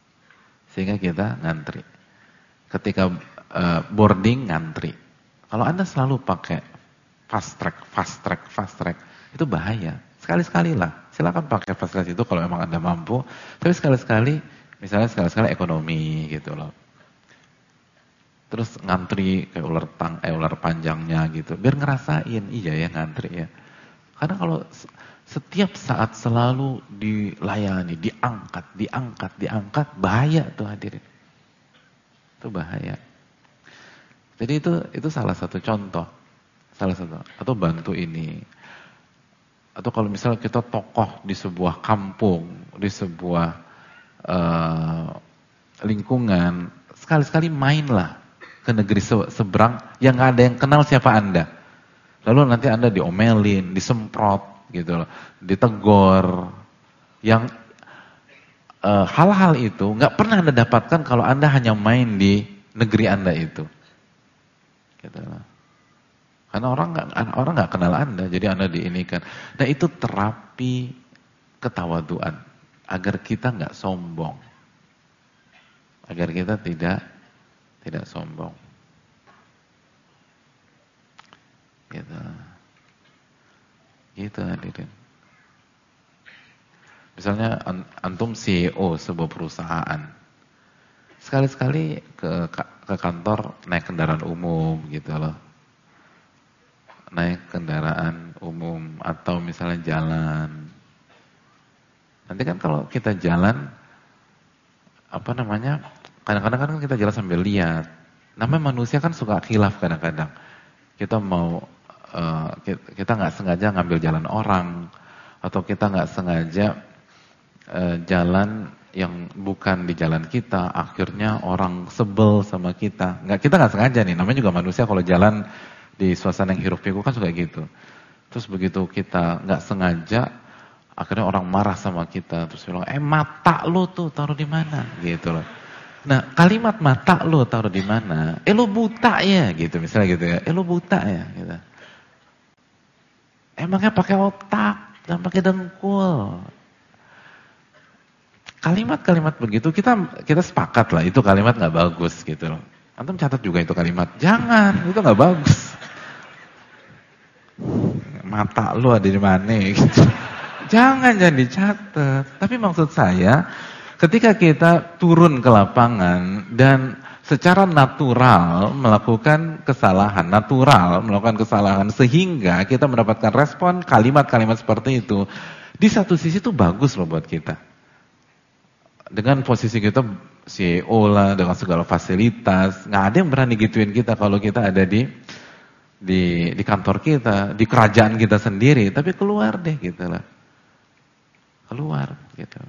Ketika boarding ngantri. Kalau Anda selalu pakai fast track, itu bahaya. Sekali-sekali lah. Silakan pakai fasilitas itu kalau memang Anda mampu. Tapi sekali-sekali, misalnya sekali-sekali ekonomi gitu loh. Terus ngantri kayak ular panjangnya gitu. Biar ngerasain, iya ya ngantri ya. Karena kalau setiap saat selalu dilayani, diangkat, bahaya tuh hadirin. Itu bahaya. Jadi itu salah satu contoh. Atau bantu ini. Atau kalau misalnya kita tokoh di sebuah kampung, di sebuah lingkungan, sekali-sekali mainlah ke negeri seberang yang gak ada yang kenal siapa Anda. Lalu nanti Anda diomelin, disemprot gitu loh, ditegur. Yang hal-hal itu gak pernah Anda dapatkan kalau Anda hanya main di negeri Anda itu. Gitu loh. Karena orang nggak kenal Anda, jadi Anda diinikan. Nah itu terapi ketawaduan agar kita nggak sombong, agar kita tidak sombong. Gitu hadirin. Misalnya antum CEO sebuah perusahaan, sekali-sekali ke kantor naik kendaraan umum gitu loh. Naik kendaraan umum atau misalnya jalan. Nanti kan kalau kita jalan, kadang-kadang kan kita jalan sambil lihat. Namanya manusia kan suka khilaf kadang-kadang. Kita nggak sengaja ngambil jalan orang, atau kita nggak sengaja jalan yang bukan di jalan kita, akhirnya orang sebel sama kita. Kita nggak sengaja nih, namanya juga manusia kalau jalan di suasana yang hiruk pikuk kan suka gitu. Terus begitu kita nggak sengaja, akhirnya orang marah sama kita, terus bilang, mata lu tuh taruh di mana, gitu loh. Nah kalimat mata lu taruh di mana? Lu buta ya, gitu misalnya gitu ya. Lu buta ya, gitu. Emangnya pakai otak, dan pakai dengkul. Kalimat-kalimat begitu kita sepakat lah, itu kalimat nggak bagus gitu loh. Antum catat juga itu kalimat, jangan, itu nggak bagus. Mata lu ada di mana gitu. Jangan dicatat. Tapi maksud saya, ketika kita turun ke lapangan dan secara natural melakukan kesalahan sehingga kita mendapatkan respon kalimat-kalimat seperti itu, di satu sisi itu bagus loh buat kita. Dengan posisi kita CEO lah, dengan segala fasilitas, nggak ada yang berani gituin kita kalau kita ada di kantor kita, di kerajaan kita sendiri, tapi keluar deh gitu lah. Keluar gitu.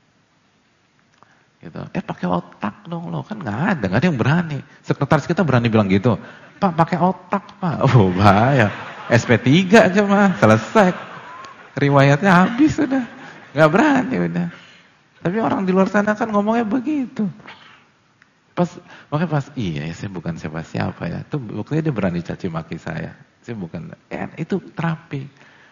Pakai otak dong lo, kan nggak ada yang berani. Sekretaris kita berani bilang gitu, Pak pakai otak Pak. Oh bahaya. SP3 aja mah selesai. Riwayatnya habis udah. Nggak berani udah. Tapi orang di luar sana kan ngomongnya begitu. Makanya iya ya, saya bukan siapa-siapa ya. Itu buktinya dia berani caci maki saya. Saya bukan, itu terapi.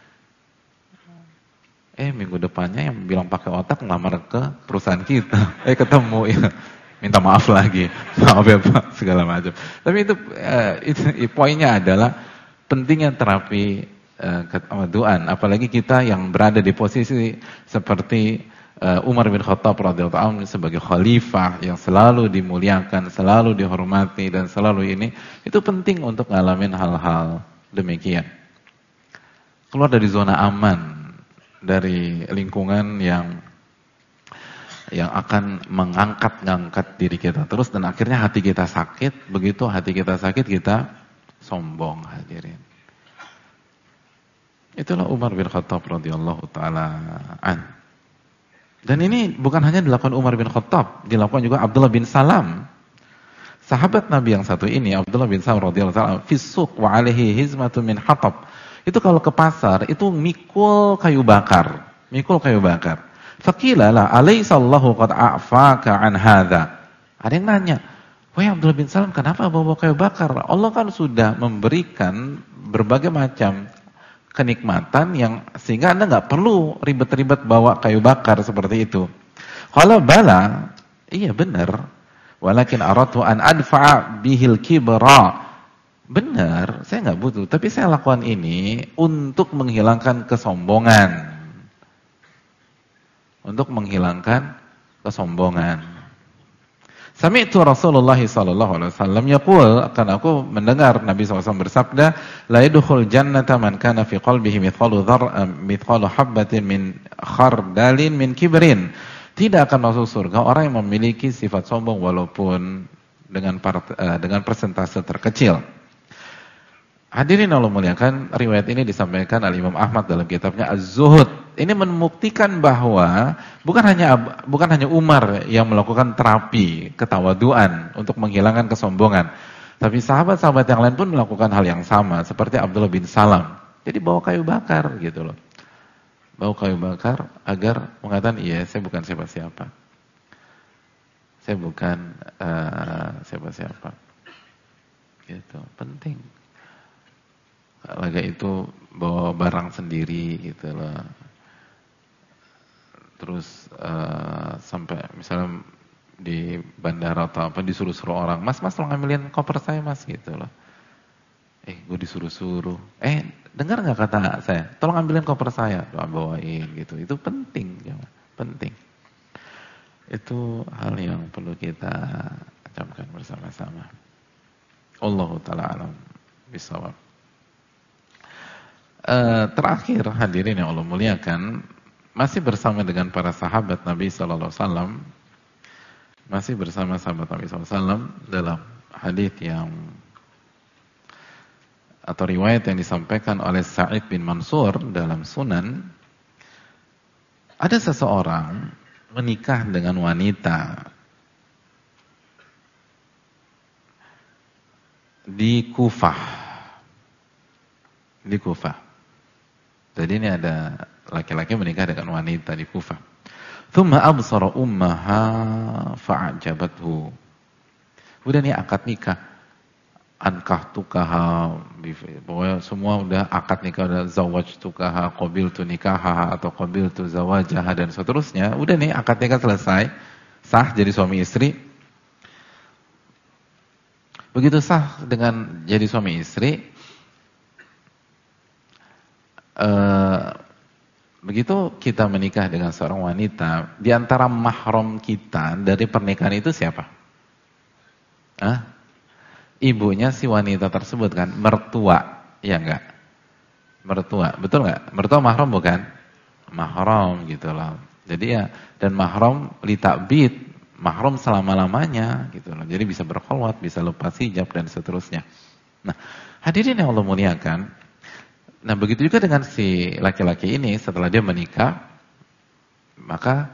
Minggu depannya yang bilang pakai otak ngelamar ke perusahaan kita. Ketemu ya. Minta maaf lagi. Maaf ya Pak, segala macam. Tapi itu poinnya adalah pentingnya terapi ketawaduan. Apalagi kita yang berada di posisi seperti Umar bin Khattab radhiyallahu anhu sebagai khalifah yang selalu dimuliakan, selalu dihormati dan selalu ini, itu penting untuk ngalamin hal-hal demikian. Keluar dari zona aman, dari lingkungan yang akan mengangkat diri kita terus dan akhirnya hati kita sakit. Begitu hati kita sakit, kita sombong, hadirin. Itulah Umar bin Khattab radhiyallahu taala an. Dan ini bukan hanya dilakukan Umar bin Khattab, dilakukan juga Abdullah bin Salam. Sahabat Nabi yang satu ini, Abdullah bin Salam radhiyallahu taala, fi suq wa alaihi hizmatun min hatab. Itu kalau ke pasar itu mikul kayu bakar. Faqila la alaysa Allahu qad a'faka an hadza. Ada yang nanya, "Wahai Abdullah bin Salam, kenapa bawa kayu bakar? Allah kan sudah memberikan berbagai macam kenikmatan yang sehingga Anda nggak perlu ribet-ribet bawa kayu bakar seperti itu." Qala bala, iya benar. Walakin aratu an adfa'a bihil kibra. Benar, saya nggak butuh, tapi saya lakukan ini untuk menghilangkan kesombongan. Sami'tu Rasulullah sallallahu alaihi wasallam yaqul, akan aku mendengar Nabi SAW bersabda, la yadkhul jannata man kana fi qalbihi mithqalu habbatin min khardalin min kibrin. Tidak akan masuk surga orang yang memiliki sifat sombong walaupun dengan persentase terkecil. Hadirin Allah muliakan, riwayat ini disampaikan oleh Imam Ahmad dalam kitabnya Az-Zuhud. Ini membuktikan bahwa bukan hanya Umar yang melakukan terapi ketawaduan untuk menghilangkan kesombongan, tapi sahabat-sahabat yang lain pun melakukan hal yang sama seperti Abdullah bin Salam. Jadi bawa kayu bakar gitu loh. Bawa kayu bakar agar mengatakan, iya saya bukan siapa-siapa. Saya bukan siapa-siapa. Gitu, penting. Lagi itu bawa barang sendiri gitu loh. Terus sampai misalnya di bandara atau apa disuruh-suruh orang, mas tolong ambilin koper saya mas gitu loh. Gue disuruh-suruh. Dengar nggak kata saya? Tolong ambilin koper saya, bawain gitu. Itu penting, ya, penting. Itu hal yang perlu kita camkan bersama-sama. Allahu ta'ala alam bisawab. Terakhir hadirin yang Allah muliakan, masih bersama dengan para sahabat Nabi sallallahu alaihi wasallam, masih bersama sahabat Nabi sallallahu alaihi wasallam dalam hadis yang atau riwayat yang disampaikan oleh Sa'id bin Mansur dalam Sunan, ada seseorang menikah dengan wanita di Kufah. Di Kufah. Jadi ini ada laki-laki menikah dengan wanita di Kufah. Thumma absara ummaha fa'ajabathu. Udah nih akad nikah. Ankahtukaha, pokoknya semua udah akad nikah, udah zawajtukaha, qabiltu nikahaha atau qabiltu zawajaha dan seterusnya. Udah nih akad nikah selesai, sah jadi suami istri. Begitu sah dengan jadi suami istri, begitu kita menikah dengan seorang wanita, di antara mahram kita dari pernikahan itu siapa? Ibunya si wanita tersebut kan, mertua, ya enggak? Mertua, betul enggak? Mertua mahram bukan? Mahram gitu loh. Jadi ya, dan mahram li ta'bid, mahram selama-lamanya gitu loh. Jadi bisa berkholwat, bisa lepas hijab dan seterusnya. Nah, hadirin yang Allah muliakan, nah begitu juga dengan si laki-laki ini setelah dia menikah, maka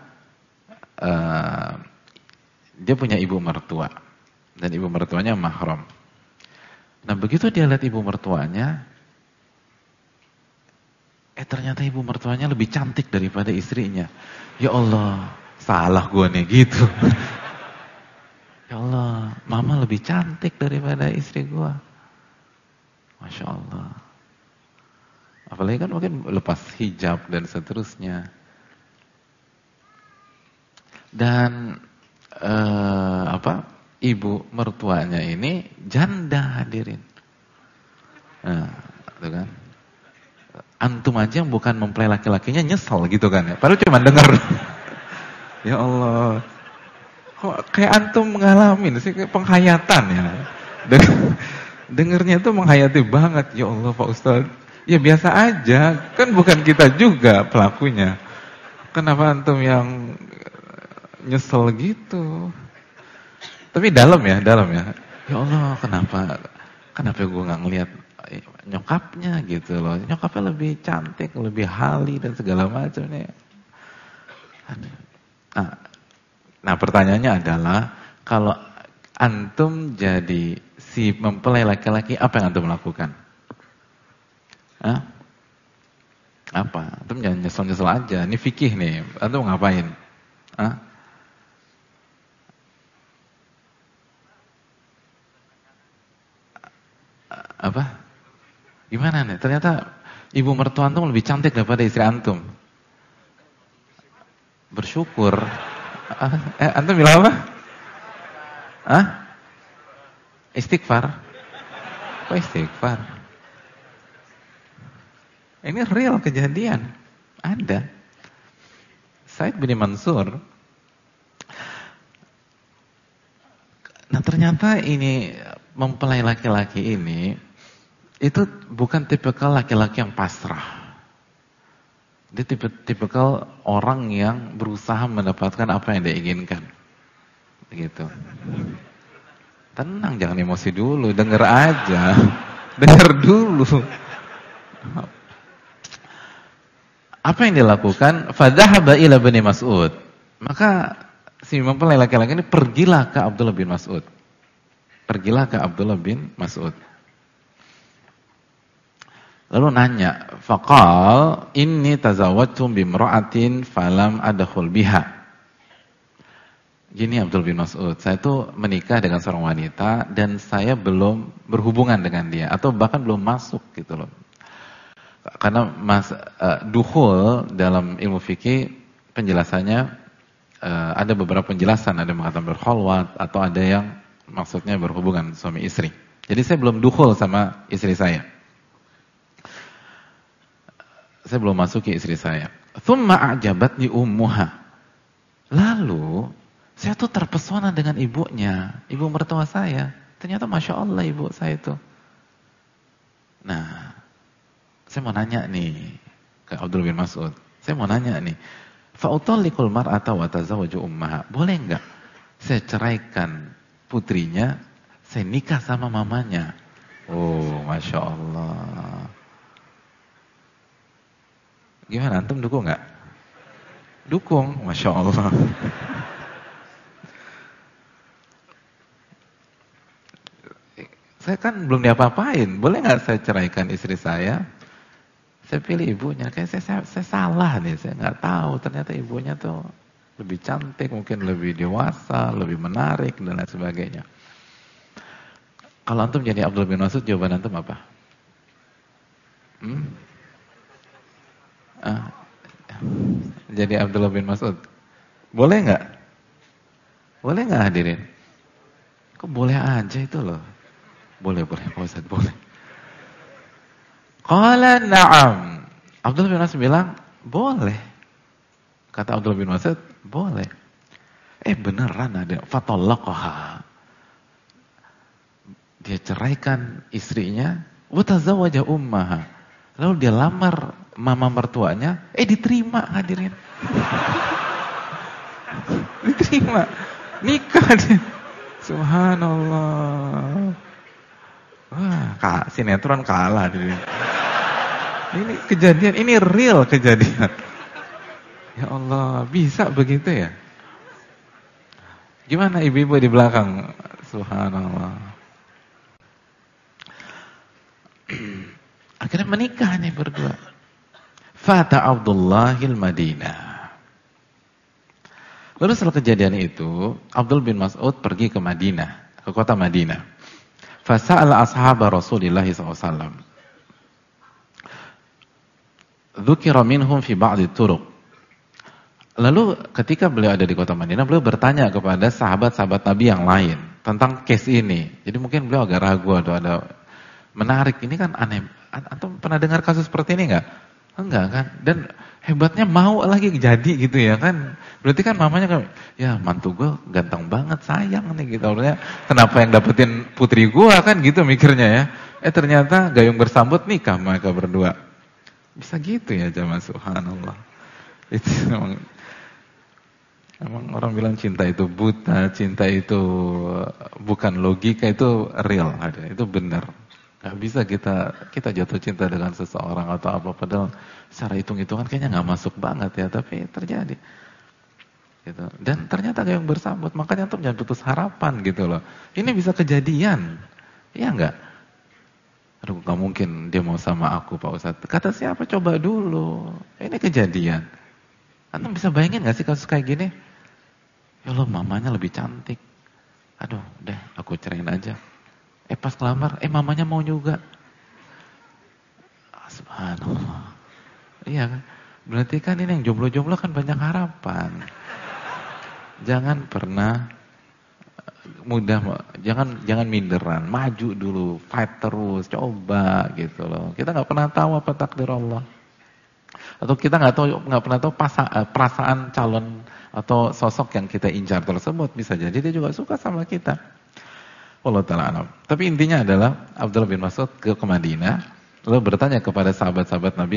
dia punya ibu mertua dan ibu mertuanya mahram. Nah begitu dia lihat ibu mertuanya, ternyata ibu mertuanya lebih cantik daripada istrinya. Ya Allah, salah gue nih gitu. Ya Allah, mama lebih cantik daripada istri gue. Masya Allah. Apalagi kan mungkin lepas hijab dan seterusnya. Dan ibu mertuanya ini janda hadirin. Nah, itu kan. Antum aja yang bukan mempelai laki-lakinya nyesel gitu kan ya. Padahal cuma denger. Ya Allah. Kok kayak antum ngalamin sih kayak penghayatan ya. Dengernya tuh menghayati banget. Ya Allah Pak Ustadz. Ya biasa aja. Kan bukan kita juga pelakunya. Kenapa antum yang nyesel gitu? Tapi dalam ya. Ya Allah kenapa gue gak ngelihat nyokapnya gitu loh. Nyokapnya lebih cantik, lebih hali dan segala macam nih. Nah pertanyaannya adalah kalau antum jadi si mempelai laki-laki, apa yang antum lakukan? Apa? Antum jangan nyesel-nyesel aja. Ini fikih nih. Antum ngapain? Apa? Gimana nih? Ternyata ibu mertua antum lebih cantik daripada istri antum. Bersyukur. Antum bilang apa? Istighfar. Kok istighfar? Ini real kejadian. Ada. Said bin Mansur. Nah ternyata ini mempelai laki-laki ini itu bukan tipikal laki-laki yang pasrah. Dia tipikal orang yang berusaha mendapatkan apa yang dia inginkan. Begitu. Tenang, jangan emosi dulu, denger aja. Denger dulu. Apa yang dilakukan? Fadhahaba ila Bani Mas'ud. Maka si mempelai laki-laki ini pergilah ke Abdullah bin Mas'ud. Pergilah ke Abdullah bin Mas'ud. Lalu nanya, faqal inni tazawwajtu bimra'atin falam adkhul biha. Gini Abdul bin Mas'ud, saya tuh menikah dengan seorang wanita dan saya belum berhubungan dengan dia atau bahkan belum masuk gitu loh. Karena dukhul dalam ilmu fikih penjelasannya ada beberapa penjelasan, ada yang mengatakan berkholwat atau ada yang maksudnya berhubungan suami istri. Jadi saya belum dukhul sama istri saya. Saya belum masuki istri saya. Thumma a'jabatni ummuha. Lalu saya tuh terpesona dengan ibunya, ibu mertua saya. Ternyata Masya Allah ibu saya itu. Nah, saya mau nanya nih ke Abdul bin Mas'ud. Saya mau nanya nih, fa'utalliqul mar'ata wa tazawwaju ummaha. Boleh enggak saya ceraikan putrinya, saya nikah sama mamanya? Oh, Masya Allah. Gimana, antum dukung enggak? Dukung, Masya Allah. Saya kan belum diapa-apain. Boleh enggak saya ceraikan istri saya? Saya pilih ibunya. Kayak saya salah nih. Saya enggak tahu. Ternyata ibunya tuh lebih cantik, mungkin lebih dewasa, lebih menarik dan lain sebagainya. Kalau antum jadi Abdul bin Mas'ud, jawaban antum apa? Jadi Abdullah bin Mas'ud. Boleh enggak? Boleh enggak hadirin? Kok boleh aja itu loh. Boleh, Pak Ustaz, boleh. Qala na'am. Abdullah bin Mas'ud bilang, boleh. Kata Abdullah bin Mas'ud, boleh. Beneran ada. Fatallaqaha. Dia ceraikan istrinya, wa tazawwaja ummaha. Lalu dia lamar mama mertuanya, diterima hadirin. Diterima. Nikah dia. Subhanallah. Wah, sinetron kalah hadirin. Ini kejadian, ini real kejadian. Ya Allah, bisa begitu ya? Gimana ibu-ibu di belakang? Subhanallah. Akhirnya menikah nih berdua. Fata Abdullahil Madinah. Lalu setelah kejadian itu, Abdul bin Mas'ud pergi ke Madinah, ke kota Madinah. Fasa'ala ashaba Rasulillah SAW. Dzukira minhum fi ba'di turuq. Lalu ketika beliau ada di kota Madinah, beliau bertanya kepada sahabat-sahabat Nabi yang lain tentang case ini. Jadi mungkin beliau agak ragu atau ada menarik. Ini kan aneh. Atau pernah dengar kasus seperti ini enggak? Enggak kan? Dan hebatnya mau lagi jadi gitu ya kan? Berarti kan mamanya kan, ya mantu gue ganteng banget, sayang nih gitu. Artinya kenapa yang dapetin putri gue kan gitu mikirnya ya. Ternyata gayung bersambut nikah mereka berdua. Bisa gitu ya jamaah, subhanallah. Itu emang orang bilang cinta itu buta, cinta itu bukan logika, itu real, itu benar. Gak bisa kita jatuh cinta dengan seseorang atau apa, padahal secara hitung-hitungan kayaknya gak masuk banget ya, tapi terjadi. Gitu. Dan ternyata yang bersambut, makanya tuh jangan putus harapan gitu loh. Ini bisa kejadian, iya enggak? Aduh, gak mungkin dia mau sama aku Pak Ustadz. Kata siapa? Coba dulu. Ini kejadian. Anda bisa bayangin gak sih kasus kayak gini? Ya Allah, mamanya lebih cantik. Aduh, deh aku ceraiin aja. Pas ngelamar, mamanya mau juga. Subhanallah. Iya kan? Berarti kan ini yang jomblo-jomblo kan banyak harapan. Jangan pernah jangan minderan, maju dulu, fight terus, coba gitu loh. Kita nggak pernah tahu apa takdir Allah. Atau kita nggak pernah tahu perasaan calon atau sosok yang kita incar tersebut, bisa jadi dia juga suka sama kita. Wallahu ta'ala alam. Tapi intinya adalah Abdullah bin Mas'ud ke Madinah lalu bertanya kepada sahabat-sahabat Nabi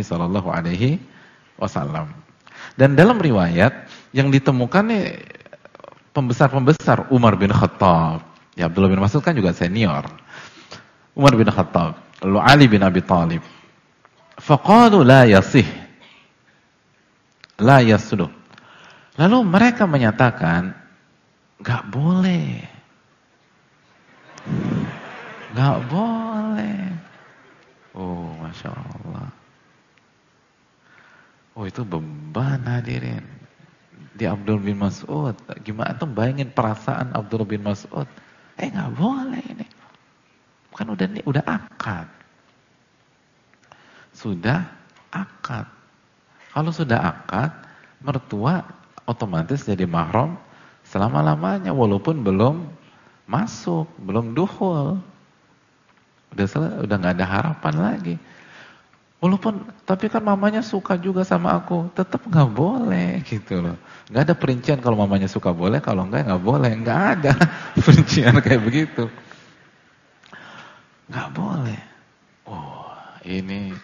SAW. Dan dalam riwayat yang ditemukan nih pembesar-pembesar, Umar bin Khattab. Ya, Abdullah bin Mas'ud kan juga senior. Umar bin Khattab, lalu Ali bin Abi Thalib. Faqalu la yasih. La yasluh. Lalu mereka menyatakan enggak boleh. Enggak boleh. Oh, Masya Allah. Oh, itu beban hadirin. Di Abdul bin Mas'ud. Gimana tuh bayangin perasaan Abdul bin Mas'ud. Enggak boleh ini. Kan udah akad. Sudah akad. Kalau sudah akad, mertua otomatis jadi mahram selama-lamanya walaupun belum masuk, belum dukhul. Udah enggak ada harapan lagi. Walaupun, tapi kan mamanya suka juga sama aku, tetap enggak boleh gitu loh. Enggak ada perincian kalau mamanya suka boleh, kalau enggak boleh. Enggak ada perincian kayak begitu. Enggak boleh. Oh, ini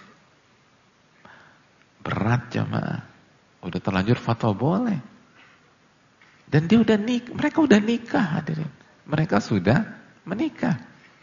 berat jamaah. Udah terlanjur fatwa boleh. Dan mereka udah nikah hadirin. Mereka sudah menikah.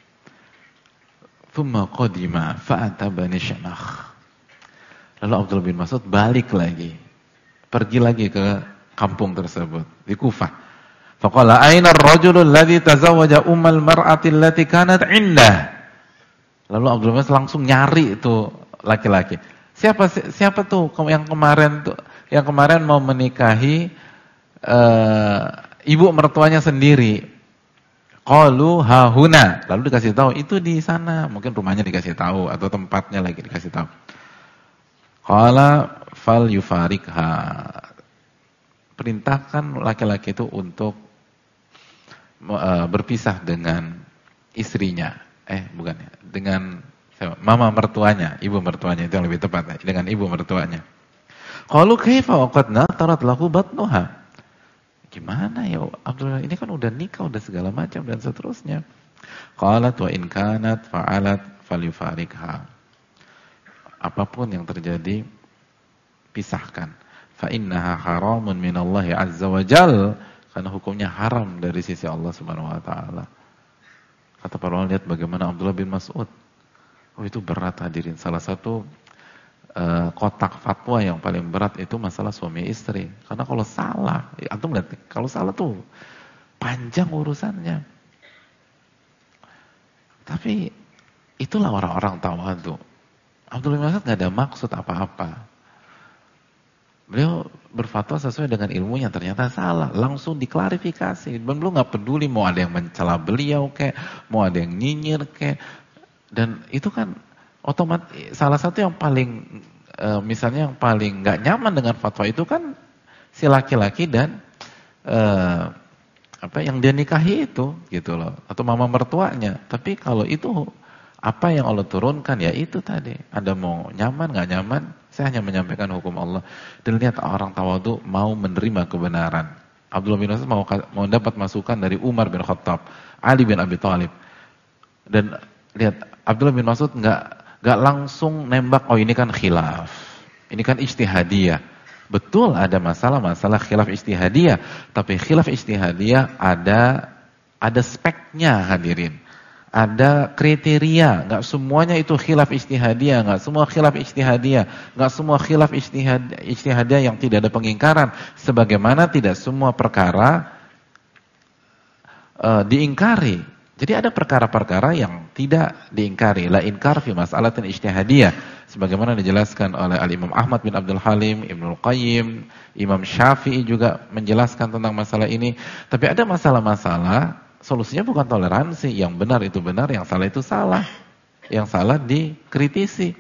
Thumma qadima fa'ata Bani Syanakh. Lalu Abdullah bin Mas'ud balik lagi. Pergi lagi ke kampung tersebut di Kufah. Faqala aina ar-rajulu alladhi tazawwaja ummal mar'ati allati kanat 'indah. Lalu Abdullah bin Mas'ud langsung nyari itu laki-laki. Siapa tuh yang kemarin mau menikahi ibu mertuanya sendiri? Qalu hahuna. Lalu dikasih tahu itu di sana, mungkin rumahnya dikasih tahu atau tempatnya lagi dikasih tahu. Qala fal yufarikha. Perintahkan laki-laki itu untuk berpisah dengan istrinya. Bukan ya, dengan mama mertuanya, ibu mertuanya itu yang lebih tepat, dengan ibu mertuanya. Qalu kaifa waqad natarat lahu batnuha? Gimana ya Abdullah, ini kan udah nikah, udah segala macam dan seterusnya. Qalat wa in kanat fa'alat falyufarikha. Apapun yang terjadi, pisahkan. Fa innaha haramun minallahi azza wa jal, karena hukumnya haram dari sisi Allah Subhanahu wa taala. Kata para ulama, lihat bagaimana Abdullah bin Mas'ud. Oh, itu berat hadirin. Salah satu kotak fatwa yang paling berat itu masalah suami istri. Karena kalau salah, antum lihat, kalau salah tuh panjang urusannya. Tapi itulah orang-orang tawadhu. Abdullah bin Mas'ud nggak ada maksud apa-apa. Beliau berfatwa sesuai dengan ilmunya, ternyata salah, langsung diklarifikasi. Dan beliau nggak peduli mau ada yang mencela beliau kayak, mau ada yang nyinyir kayak. Dan itu kan otomatis salah satu yang paling misalnya yang paling nggak nyaman dengan fatwa itu kan si laki-laki dan yang dia nikahi itu gitu loh, atau mama mertuanya. Tapi kalau itu apa yang Allah turunkan ya itu tadi. Anda mau nyaman nggak nyaman, saya hanya menyampaikan hukum Allah. Dan lihat orang tawadhu mau menerima kebenaran. Abdullah bin Mas'ud mau dapat masukan dari Umar bin Khattab, Ali bin Abi Thalib. Dan lihat Abdullah bin Mas'ud nggak langsung nembak, oh ini kan khilaf, ini kan ijtihadiyah. Betul ada masalah khilaf ijtihadiyah, tapi khilaf ijtihadiyah ada speknya hadirin. Ada kriteria, nggak semuanya itu khilaf ijtihadiyah, nggak semua khilaf ijtihadiyah, nggak semua khilaf ijtihadiyah yang tidak ada pengingkaran. Sebagaimana tidak semua perkara diingkari. Jadi ada perkara-perkara yang tidak diingkari, la inkar fi mas'alatin ijtihadiyah, sebagaimana dijelaskan oleh Al-Imam Ahmad bin Abdul Halim, Ibnul Qayyim, Imam Syafi'i juga menjelaskan tentang masalah ini. Tapi ada masalah-masalah solusinya bukan toleransi, yang benar itu benar, yang salah itu salah. Yang salah dikritisi.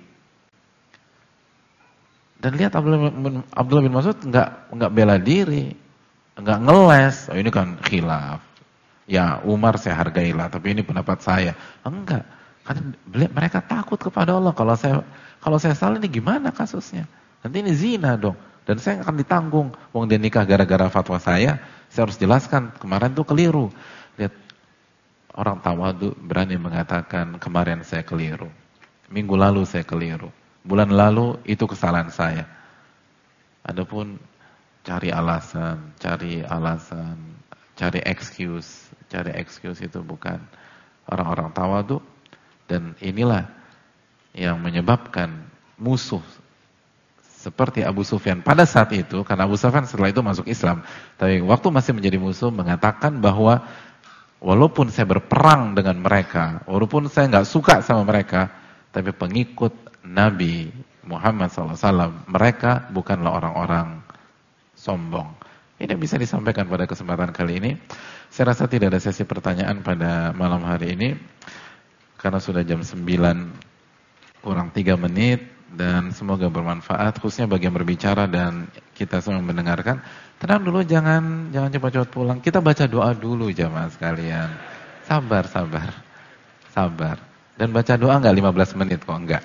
Dan lihat Abdullah bin Mas'ud enggak bela diri, enggak ngeles, oh ini kan khilaf. Ya Umar saya hargailah, tapi ini pendapat saya. Enggak, karena mereka takut kepada Allah. Kalau saya salah ini gimana kasusnya? Nanti ini zina dong, dan saya akan ditanggung. Wong dia nikah gara-gara fatwa saya harus jelaskan kemarin tuh keliru. Lihat, orang tawadhu berani mengatakan kemarin saya keliru, minggu lalu saya keliru, bulan lalu itu kesalahan saya. Adapun cari alasan, cari excuse itu bukan orang-orang tawadhu. Dan inilah yang menyebabkan musuh seperti Abu Sufyan pada saat itu, karena Abu Sufyan setelah itu masuk Islam, tapi waktu masih menjadi musuh mengatakan bahwa walaupun saya berperang dengan mereka, walaupun saya nggak suka sama mereka, tapi pengikut Nabi Muhammad SAW, mereka bukanlah orang-orang sombong. Ini bisa disampaikan pada kesempatan kali ini. Saya rasa tidak ada sesi pertanyaan pada malam hari ini, karena sudah jam 9 kurang 3 menit, dan semoga bermanfaat, khususnya bagi yang berbicara dan kita semua mendengarkan. Tenang dulu, jangan cepat-cepat pulang. Kita baca doa dulu jamaah sekalian. Sabar. Dan baca doa enggak 15 menit kok, enggak.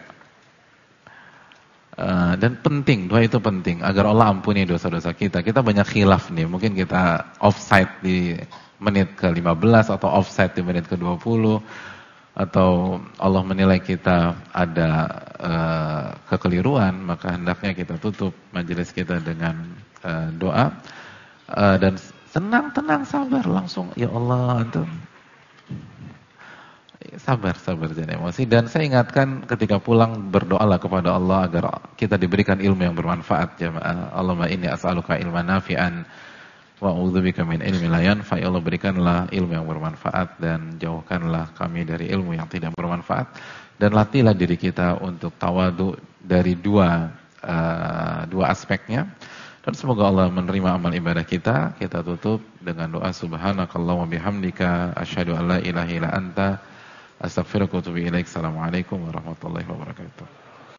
Dan penting, doa itu penting agar Allah ampuni dosa-dosa kita. Kita banyak khilaf nih, mungkin kita offside di menit ke-15 atau offside di menit ke-20, atau Allah menilai kita ada kekeliruan, maka hendaknya kita tutup majelis kita dengan doa. Dan tenang, sabar, langsung ya Allah antum. Sabar, jangan emosi. Dan saya ingatkan ketika pulang, berdoalah kepada Allah agar kita diberikan ilmu yang bermanfaat jemaah. Allahumma inni as'aluka ilman nafi'an wa a'udzubika min ilmin la yanfa'. Ya Allah, berikanlah ilmu yang bermanfaat dan jauhkanlah kami dari ilmu yang tidak bermanfaat. Dan latihlah diri kita untuk tawadhu dari dua aspeknya. Dan semoga Allah menerima amal ibadah kita. Kita tutup dengan doa subhanakallahumma bihamdika asyhadu an la ilaha illa anta astaghfiruka wa atubu ilaik. Assalamualaikum warahmatullahi wabarakatuh.